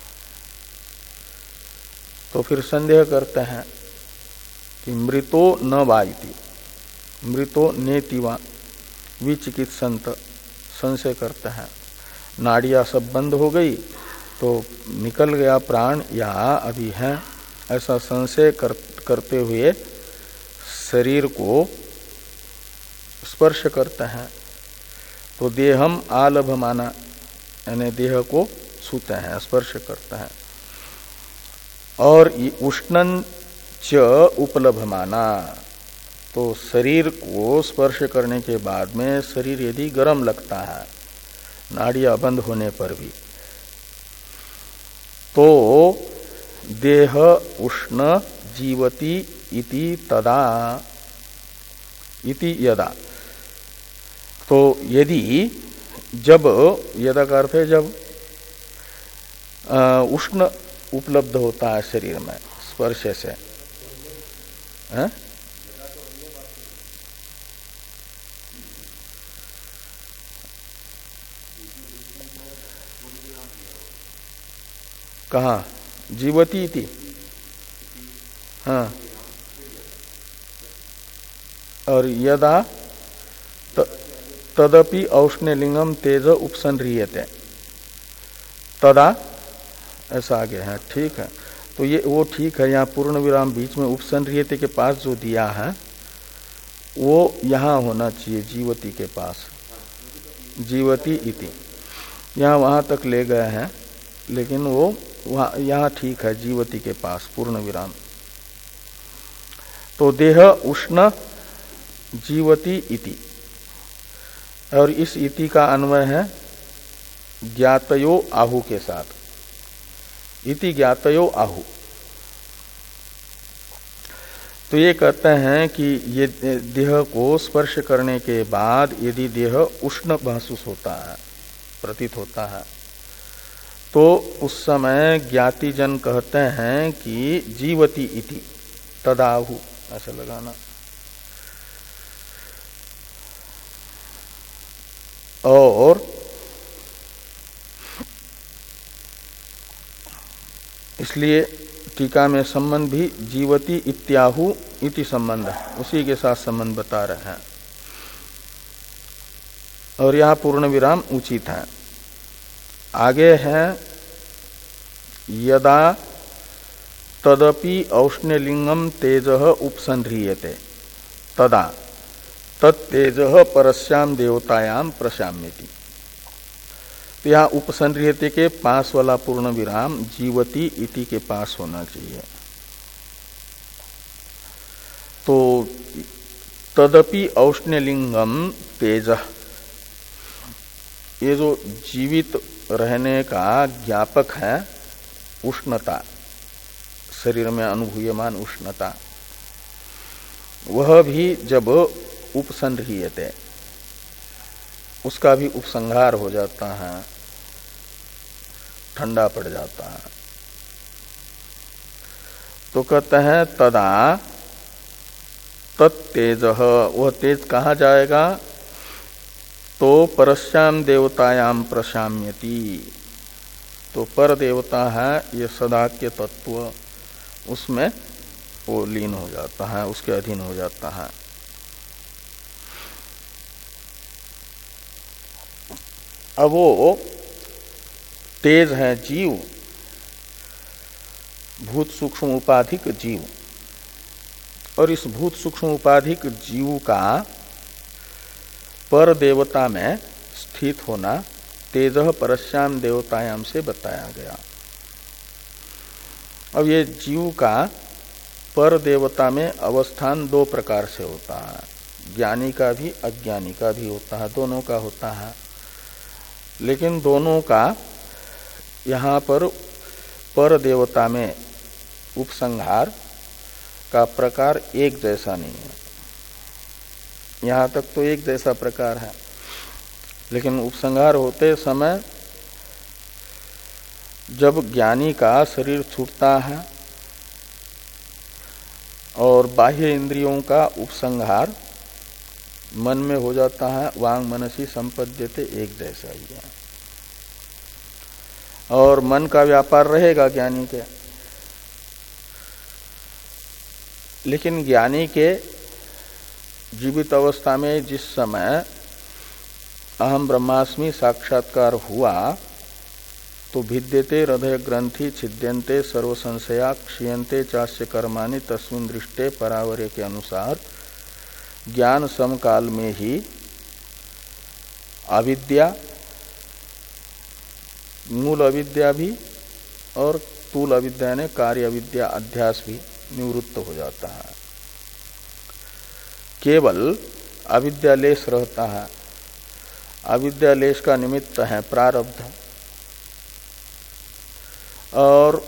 तो फिर संदेह करते हैं कि मृतो न वाइति, मृतो नेति वा विचिकित्सन्त, संशय करते हैं। नाड़ियां सब बंद हो गई तो निकल गया प्राण या अभी है, ऐसा संशय कर, करते हुए शरीर को स्पर्श करते हैं। तो देहम आलभमाना, यानी देह को छूते हैं, स्पर्श करते हैं। और उष्णं च उपलभमाना, तो शरीर को स्पर्श करने के बाद में शरीर यदि गर्म लगता है नाड़ियां बंद होने पर भी, तो देह उष्ण जीवति इति तदा इति यदा, तो यदि जब, यदा का अर्थ है जब उष्ण उपलब्ध होता है शरीर में स्पर्श से, है? कहाँ जीवती थी? हाँ, और यदा तदपि औष्ण्यलिंगम तेज उपसंह्रियते, तदा ऐसा आगे है। ठीक है, तो ये वो ठीक है, यहाँ पूर्ण विराम बीच में उपसंह्रियते के पास जो दिया है वो यहाँ होना चाहिए जीवती के पास, जीवती इति। यहाँ वहां तक ले गए हैं लेकिन वो वहाँ यहाँ ठीक है जीवती के पास पूर्ण विराम। तो देह उष्ण जीवती इति, और इस इति का अन्वय है ज्ञातयो आहु के साथ, इति ज्ञातयो आहु। तो ये कहते हैं कि ये देह को स्पर्श करने के बाद यदि देह उष्ण महसूस होता है, प्रतीत होता है, तो उस समय ज्ञाति जन कहते हैं कि जीवती इति तदाहु, ऐसा लगाना। और इसलिए टीका में संबंध भी जीवती इत्याहु इति संबंध है, उसी के साथ संबंध बता रहे हैं। और यह पूर्ण विराम उचित है। आगे है यदा तदपि औष्ण्यलिंगम तेजः उपसंह्रियते तदा तत्तेजः परस्याम देवतायाम प्रशाम्यति। तो यहाँ उपसंह्रियते के पास वाला पूर्ण विराम जीवती इति के पास होना चाहिए। तो तदपि औष्ण्यलिंगम तेजः, ये जो जीवित रहने का ज्ञापक है उष्णता, शरीर में अनुभूयमान उष्णता, वह भी जब उपसंह्रियते, उसका भी उपसंहार हो जाता है, ठंडा पड़ जाता है। तो कहते हैं तदा तत्तेजः, वह तेज कहाँ जाएगा? तो परस्याम देवतायाम प्रशाम्यति, तो पर देवता है ये सदाक्य तत्व, उसमें वो लीन हो जाता है, उसके अधीन हो जाता है। अब वो तेज है जीव, भूत सूक्ष्म उपाधिक जीव, और इस भूत सूक्ष्म उपाधिक जीव का पर देवता में स्थित होना तेजः परस्याम देवतायाम से बताया गया। अब ये जीव का पर देवता में अवस्थान दो प्रकार से होता है, ज्ञानी का भी अज्ञानी का भी होता है, दोनों का होता है। लेकिन दोनों का यहाँ पर पर देवता में उपसंहार का प्रकार एक जैसा नहीं है। यहाँ तक तो एक जैसा प्रकार है, लेकिन उपसंहार होते समय जब ज्ञानी का शरीर छूटता है और बाह्य इंद्रियों का उपसंहार मन में हो जाता है, वांग मनसी संपद्यते, एक जैसा ही है। और मन का व्यापार रहेगा ज्ञानी के, लेकिन ज्ञानी के जीवित अवस्था में जिस समय अहम ब्रह्मास्मि साक्षात्कार हुआ तो भिद्यते हृदय ग्रंथि छिद्यन्ते सर्व संशया क्षीयन्ते चास्य कर्माणि तस्मिन् दृष्टे परावर्य के अनुसार ज्ञान समकाल में ही अविद्या, मूल अविद्या भी और स्थूल अविद्या ने कार्य अविद्या अध्यास भी निवृत्त हो जाता है। केवल अविद्यालेश रहता है। अविद्यालेश का निमित्त है प्रारब्ध, और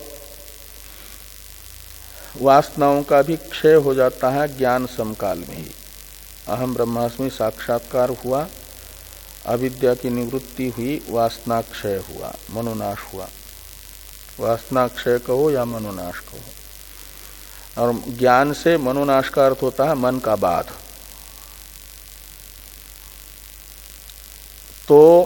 वासनाओं का भी क्षय हो जाता है ज्ञान समकाल में ही। अहम ब्रह्मास्मि साक्षात्कार हुआ, अविद्या की निवृत्ति हुई, वासना क्षय हुआ, मनोनाश हुआ। वासना क्षय कहो या मनोनाश कहो। और ज्ञान से मनोनाश का अर्थ होता है मन का बाध। तो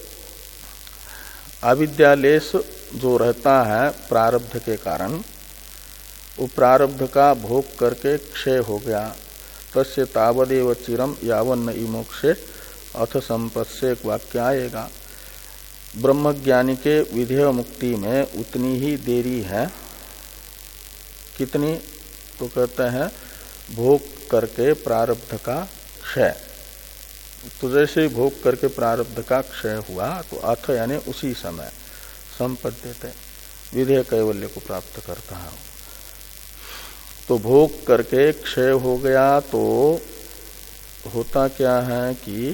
अविद्यालेश जो रहता है प्रारब्ध के कारण, वो प्रारब्ध का भोग करके क्षय हो गया। तस्य तावदेव चिरम यावन्न इमोक्षे अथ संपत्स्य एक वाक्य आएगा। ब्रह्मज्ञानी के विधेय मुक्ति में उतनी ही देरी है। कितनी? तो कहते हैं भोग करके प्रारब्ध का क्षय। तो जैसे भोग करके प्रारब्ध का क्षय हुआ तो अथ यानी उसी समय संपद्यते विधेय कैवल्य को प्राप्त करता है। तो भोग करके क्षय हो गया तो होता क्या है कि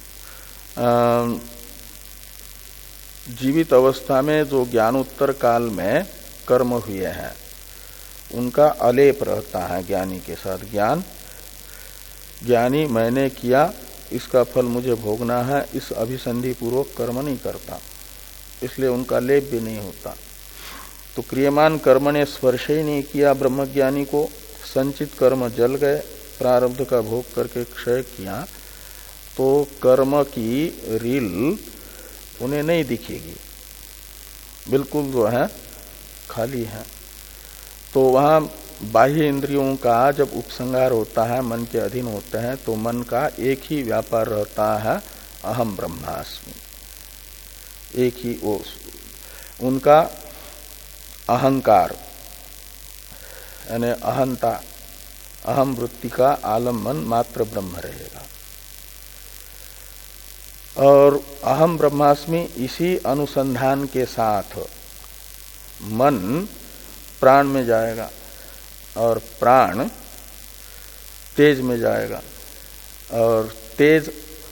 जीवित अवस्था में जो ज्ञानोत्तर काल में कर्म हुए हैं उनका अलेप रहता है ज्ञानी के साथ। ज्ञान ज्ञानी मैंने किया, इसका फल मुझे भोगना है, इस अभिसंधि पूर्वक कर्म नहीं करता, इसलिए उनका लेप भी नहीं होता। तो क्रियमान कर्म ने स्पर्श ही नहीं किया ब्रह्मज्ञानी को, संचित कर्म जल गए, प्रारब्ध का भोग करके क्षय किया, तो कर्म की रील उन्हें नहीं दिखेगी, बिल्कुल जो है खाली है। तो वहां बाह्य इंद्रियों का जब उपसंहार होता है, मन के अधीन होते हैं, तो मन का एक ही व्यापार रहता है, अहम ब्रह्मास्मि। एक ही वो उनका अहंकार यानी अहंता, अहम वृत्ति का आलम्बन मात्र ब्रह्म रहेगा। और अहम ब्रह्मास्मि इसी अनुसंधान के साथ मन प्राण में जाएगा और प्राण तेज में जाएगा, और तेज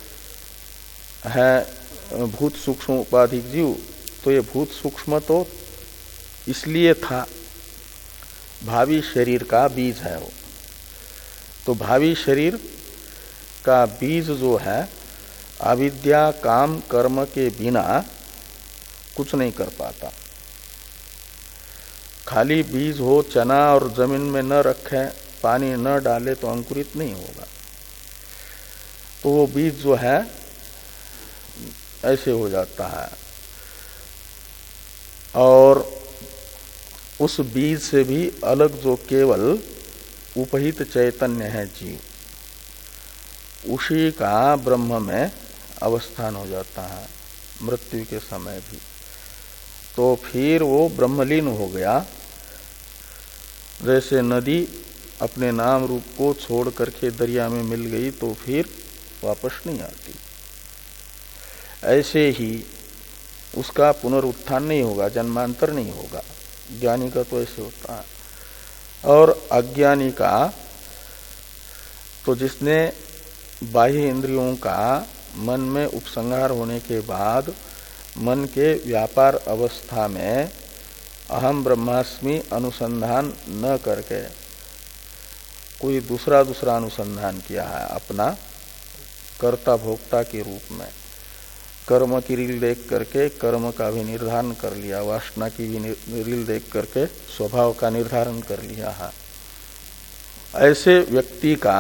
है भूत सूक्ष्म उपाधिक जीव। तो ये भूत सूक्ष्म तो इसलिए था, भावी शरीर का बीज है वो। तो भावी शरीर का बीज जो है अविद्या काम कर्म के बिना कुछ नहीं कर पाता। खाली बीज हो, चना और जमीन में न रखे, पानी न डाले तो अंकुरित नहीं होगा। तो वो बीज जो है ऐसे हो जाता है। और उस बीज से भी अलग जो केवल उपहित चैतन्य है जीव, उसी का ब्रह्म में अवस्थान हो जाता है मृत्यु के समय भी। तो फिर वो ब्रह्मलीन हो गया। जैसे नदी अपने नाम रूप को छोड़ करके दरिया में मिल गई तो फिर वापस नहीं आती, ऐसे ही उसका पुनरुत्थान नहीं होगा, जन्मांतर नहीं होगा। ज्ञानी का तो ऐसे होता है। और अज्ञानी का तो जिसने बाह्य इंद्रियों का मन में उपसंहार होने के बाद मन के व्यापार अवस्था में अहम ब्रह्मास्मि अनुसंधान न करके कोई दूसरा दूसरा अनुसंधान किया है, अपना कर्ता भोक्ता के रूप में कर्म की रील देख करके कर्म का भी निर्धारण कर लिया, वासना की भी रील देख करके स्वभाव का निर्धारण कर लिया है। ऐसे व्यक्ति का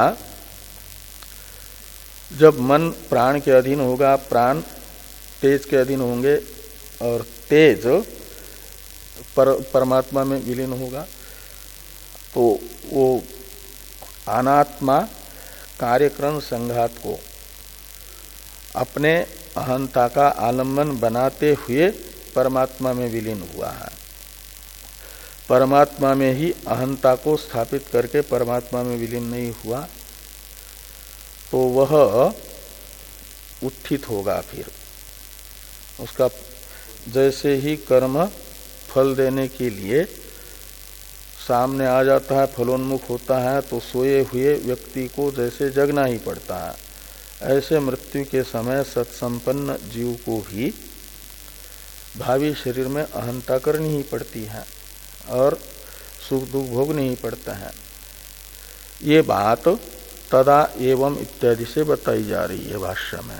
जब मन प्राण के अधीन होगा, प्राण तेज के अधीन होंगे और तेज पर, परमात्मा में विलीन होगा, तो वो अनात्मा कार्यक्रम संघात को अपने अहंता का आलम्बन बनाते हुए परमात्मा में विलीन हुआ है। परमात्मा में ही अहंता को स्थापित करके परमात्मा में विलीन नहीं हुआ तो वह उत्थित होगा। फिर उसका जैसे ही कर्म फल देने के लिए सामने आ जाता है, फलोन्मुख होता है, तो सोए हुए व्यक्ति को जैसे जगना ही पड़ता है, ऐसे मृत्यु के समय सत्संपन्न जीव को भी भावी शरीर में अहंता करनी ही पड़ती है और सुख दुख भोगनी ही पड़ता है। ये बात तदा एवं इत्यादि से बताई जा रही है भाष्य में।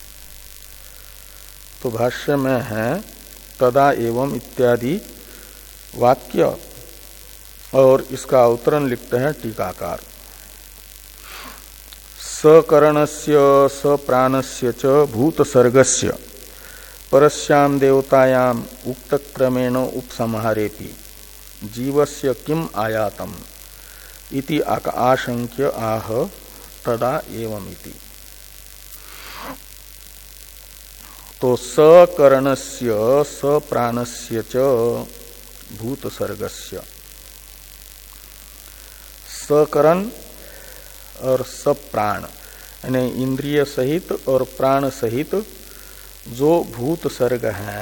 तो भाष्य में है तदा एवं इत्यादि वाक्य और इसका अवतरण लिखते हैं टीकाकार। सकरणस्य सप्राणस्य च भूतसर्गस्य परस्याम देवतायाम उक्तक्रमेण उपसंहारेपि जीवस्य किम आयातम इति आशंक्य आह तदा एवमिति। तो सकरणस्य सप्राणस्य च भूतसर्गस्य, सकरण और सप्राण यानी इंद्रिय सहित और प्राण सहित जो भूत सर्ग है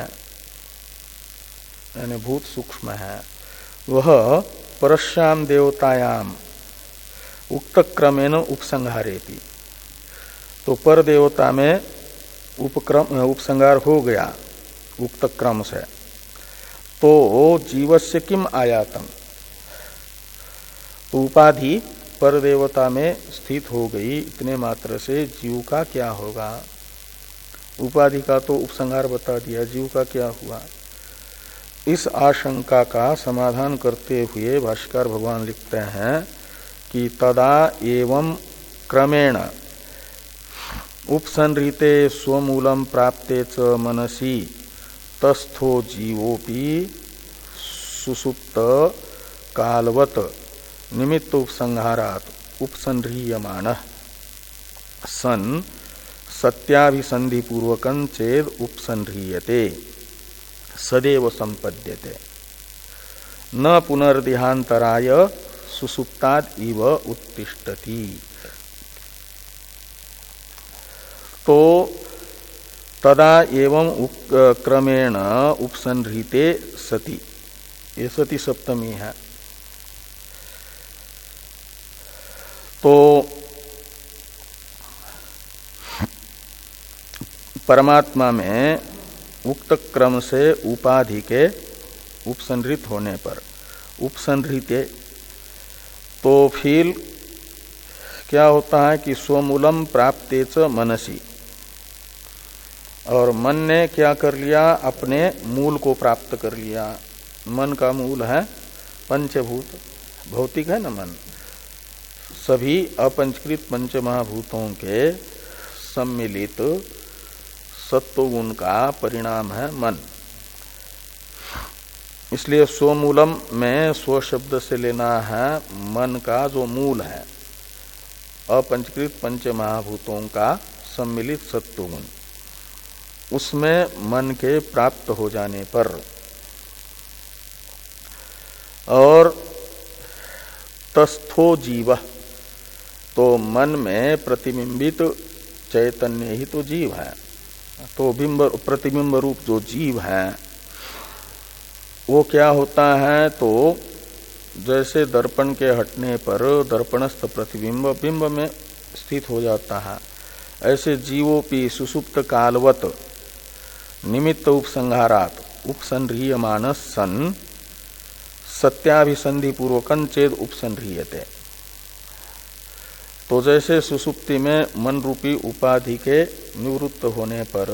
यानी भूत सूक्ष्म है, वह परस्याम देवतायाम उक्त क्रमेण उपसंहारेति। तो पर देवता में उपक्रम उपसंहार हो गया उक्त क्रम से, तो जीवस्य किम आयातम, तो उपाधि पर देवता में स्थित हो गई, इतने मात्र से जीव का क्या होगा। उपाधि का तो उपसंहार बता दिया, जीव का क्या हुआ। इस आशंका का समाधान करते हुए भाष्यकार भगवान लिखते हैं कि तदा एवं क्रमेण उपसंहृते स्वमूलम प्राप्ते च मनसि तस्थो जीवोपि सुसुप्त कालवत निमित्त उपसंहारात उपसंह्रियमानः सन सत्याभिसंधि पूर्वकं चेद उपसंह्रियते सदैव संपद्यते न पुनर्देहांतराय सुसुप्ताद इव उत्तिष्ठति। तो तदा एवं उप, क्रमेण उपसंह्रिते सति, ये सती सप्तमी है। तो परमात्मा में उक्त क्रम से उपाधि के उपसंहृत होने पर उपसंहृते, तो फिर क्या होता है कि स्वमूलम प्राप्ते च मनसि, और मन ने क्या कर लिया, अपने मूल को प्राप्त कर लिया। मन का मूल है पंचभूत, भौतिक है ना मन, सभी अपंचकृत पंच महाभूतों के सम्मिलित सत्वगुण का परिणाम है मन। इसलिए स्वमूलम में स्व शब्द से लेना है मन का जो मूल है, अपंचकृत पंच महाभूतों का सम्मिलित सत्वगुण, उसमें मन के प्राप्त हो जाने पर, और तस्थो जीव, तो मन में प्रतिबिंबित चैतन्य ही तो जीव है। तो बिंब प्रतिबिंब रूप जो जीव है वो क्या होता है, तो जैसे दर्पण के हटने पर दर्पणस्थ प्रतिबिंब बिंब में स्थित हो जाता है, ऐसे जीवोपि सुसुप्त कालवत निमित्त उपसंहारात उपसंह्रियमान सन सत्याभिसंधि पूर्वकं चेद उपसंह्रियते। तो जैसे सुसुप्ति में मन रूपी उपाधि के निवृत्त होने पर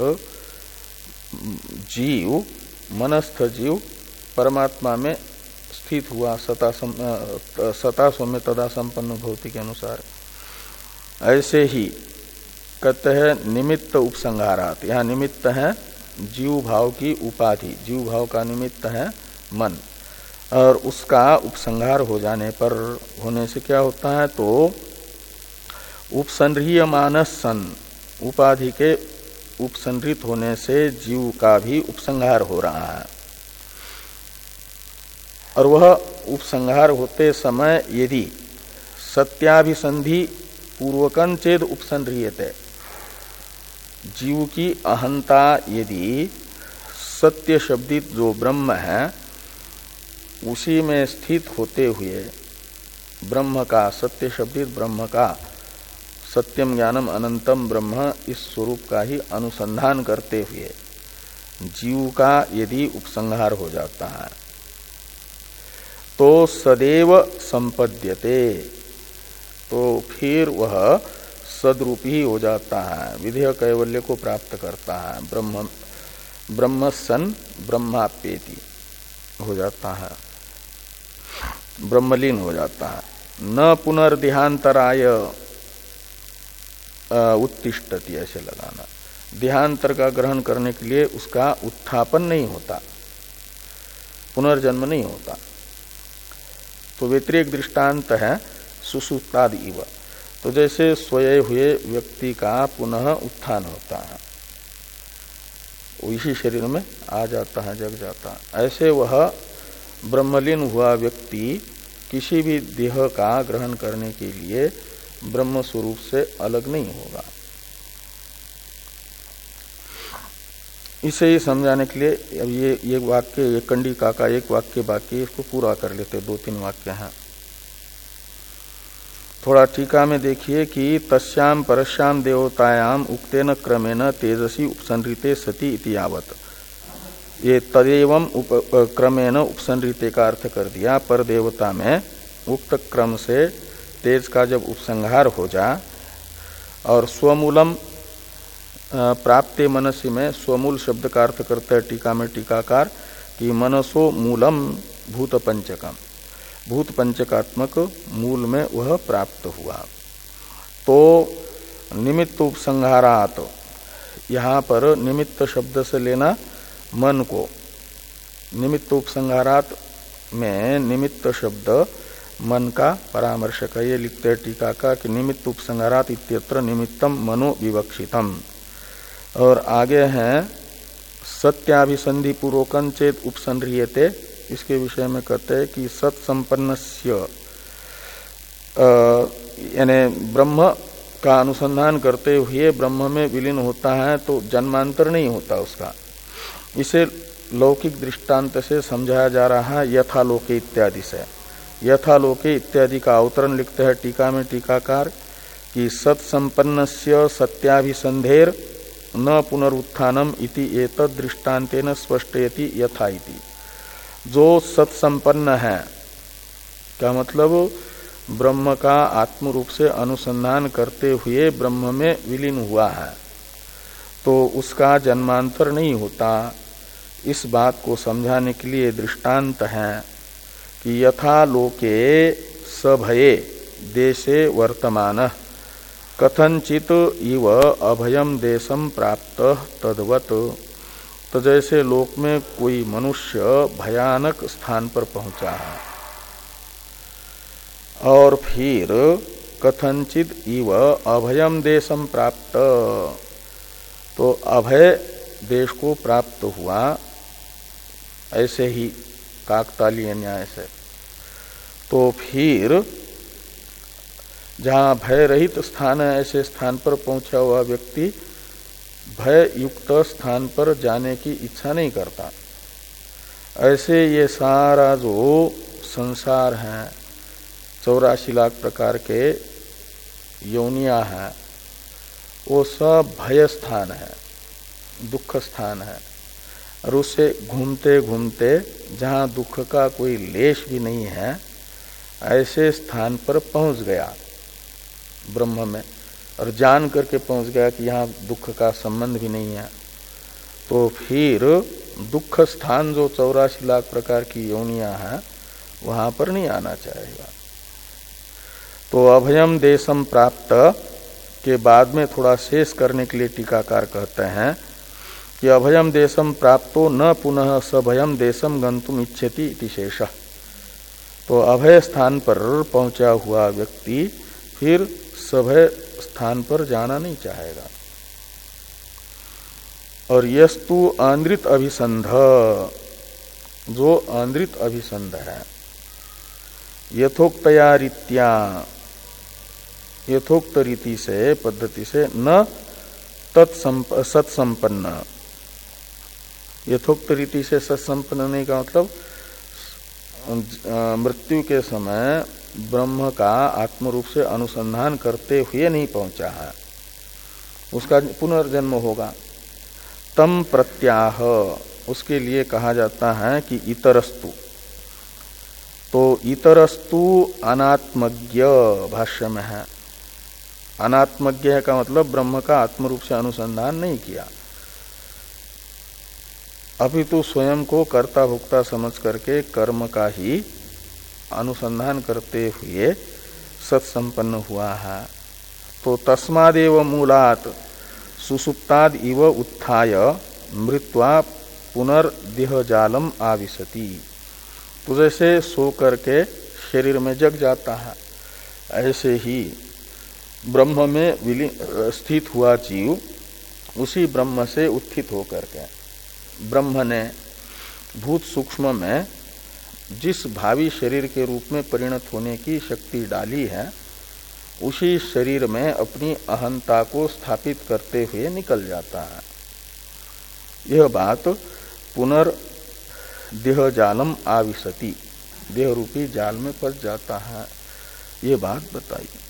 जीव, मनस्थ जीव परमात्मा में स्थित हुआ सता सम, सता सौम्य तदा संपन्न भौतिक के अनुसार, ऐसे ही कहते हैं निमित्त उपसंहारात। यहाँ निमित्त है जीव भाव की उपाधि, जीव भाव का निमित्त है मन, और उसका उपसंहार हो जाने पर होने से क्या होता है, तो उपसंह्रियमान सन, उपाधि के उपसंहृत होने से जीव का भी उपसंहार हो रहा है। और वह उपसंहार होते समय यदि सत्याभिसंधि पूर्वकं चेद उपसंह्रियते, जीव की अहंता यदि सत्य शब्दित जो ब्रह्म है उसी में स्थित होते हुए ब्रह्म का, सत्य शब्दित ब्रह्म का, सत्यम ज्ञानम अनंतम ब्रह्म, इस स्वरूप का ही अनुसंधान करते हुए जीव का यदि उपसंहार हो जाता है तो सदैव संपद्यते, तो फिर वह सदरूप ही हो जाता है, विधेय कैवल्य को प्राप्त करता है, ब्रह्म ब्रह्मसन ब्रह्माप्येति हो जाता है, ब्रह्मलीन हो जाता है। न पुनर्देहांतराय उत्तिष्ठति, ऐसे लगाना, देहांतर का ग्रहण करने के लिए उसका उत्थापन नहीं होता, पुनर्जन्म नहीं होता। तो व्यतिरेक दृष्टांत है सुसुप्तादि इव, तो जैसे सोए हुए व्यक्ति का पुनः उत्थान होता है, इसी शरीर में आ जाता है, जग जाता है, ऐसे वह ब्रह्मलीन हुआ व्यक्ति किसी भी देह का ग्रहण करने के लिए ब्रह्म स्वरूप से अलग नहीं होगा। इसे ही समझाने के लिए अब ये ये वाक्य, ये कंडिका का एक वाक्य बाकी, इसको पूरा कर लेते, दो तीन वाक्य हैं। थोड़ा टीका में देखिए कि तस्याम परस्याम देवतायाम उक्तेन क्रमेण तेजसी उपसंहृते सति इति यावत्, ये तदेवं उप, क्रमेण उपसंहृते का अर्थ कर दिया। पर देवता में उक्त क्रम से तेज का जब उपसंहार हो जा और स्वमूलम प्राप्ते मनसी में, स्वमूल शब्द का अर्थ करते हैं टीका में टीकाकार कि मनसो मूलम भूत पंचकम, भूत पंचकात्मक मूल में वह प्राप्त हुआ। तो निमित्त उपसंहारात, यहाँ पर निमित्त शब्द से लेना मन को, निमित्त उपसंहारात में निमित्त शब्द मन का परामर्शक है। ये लिखते हैं टीका का कि निमित्त उपसंहारात इत्यत्र निमित्तम मनो विवक्षितम। और आगे हैं सत्याभिसंधि पूर्वकं चेत उपसंह्रियते, इसके विषय में कहते हैं कि सत्संपन्नस्य, यानी ब्रह्म का अनुसंधान करते हुए ब्रह्म में विलीन होता है तो जन्मांतर नहीं होता उसका। इसे लौकिक दृष्टांत से समझाया जा रहा है यथालोके इत्यादि से। यथालोके इत्यादि का अवतरण लिखते हैं टीका में टीकाकार कि सत्संपन्नस्य सत्याभिसंधेर न पुनरुत्थानम इति एतद् दृष्टान्तेन स्पष्टयति यथा इति। जो सत्संपन्न है, क्या मतलब, ब्रह्म का आत्म रूप से अनुसंधान करते हुए ब्रह्म में विलीन हुआ है तो उसका जन्मांतर नहीं होता। इस बात को समझाने के लिए दृष्टांत है कि यथा लोके सभये देशे वर्तमान कथनचित इव अभयम देशम प्राप्त तद्वत। तो जैसे लोक में कोई मनुष्य भयानक स्थान पर पहुंचा है और फिर कथनचित इव अभयम देशम प्राप्त, तो अभय देश को प्राप्त हुआ, ऐसे ही काकतालीय न्याय से। तो फिर जहाँ भय रहित स्थान है ऐसे स्थान पर पहुंचा हुआ व्यक्ति भय युक्त स्थान पर जाने की इच्छा नहीं करता। ऐसे ये सारा जो संसार है, चौरासी लाख प्रकार के योनिया है, वो सब भय स्थान है, दुख स्थान है। और उससे घूमते घूमते जहाँ दुख का कोई लेश भी नहीं है ऐसे स्थान पर पहुंच गया ब्रह्म में, और जान करके पहुंच गया कि यहाँ दुख का संबंध भी नहीं है, तो फिर दुख स्थान जो चौरासी लाख प्रकार की योनियां हैं वहां पर नहीं आना चाहेगा। तो अभयम देशम प्राप्त के बाद में थोड़ा शेष करने के लिए टीकाकार कहते हैं कि अभयम देशम प्राप्तो न पुनः सभयम देशम गंतुम इच्छति इति शेषः। तो अभय स्थान पर पहुंचा हुआ व्यक्ति फिर सभय स्थान पर जाना नहीं चाहेगा। और यस्तु आंद्रित अभिसंध, जो आंद्रित अभिसंध है, यथोक्तया रीत्या, यथोक्त रीति से, पद्धति से, न तत्संपन्न, यथोक्त रीति से सत्संपन्न नहीं का मतलब मृत्यु के समय ब्रह्म का आत्मरूप से अनुसंधान करते हुए नहीं पहुंचा है, उसका पुनर्जन्म होगा। तम प्रत्याह, उसके लिए कहा जाता है कि इतरस्तु। तो इतरस्तु अनात्मज्ञ भाष्य में है। अनात्मज्ञ का मतलब ब्रह्म का आत्मरूप से अनुसंधान नहीं किया, अपितु स्वयं को कर्ता भोक्ता समझ करके कर्म का ही अनुसंधान करते हुए सत्संपन्न हुआ है। तो तस्मादेव मूलात् सुसुप्ताद इव उत्थाय मृत्वा पुनर्देहजालम आविशति। तो जैसे सो करके शरीर में जग जाता है, ऐसे ही ब्रह्म में विलीन स्थित हुआ जीव उसी ब्रह्म से उत्थित होकर के ब्रह्म ने भूत सूक्ष्म में जिस भावी शरीर के रूप में परिणत होने की शक्ति डाली है, उसी शरीर में अपनी अहंता को स्थापित करते हुए निकल जाता है। यह बात पुनर्देह जालम आविशति, देह रूपी जाल में फंस जाता है, ये बात बताई।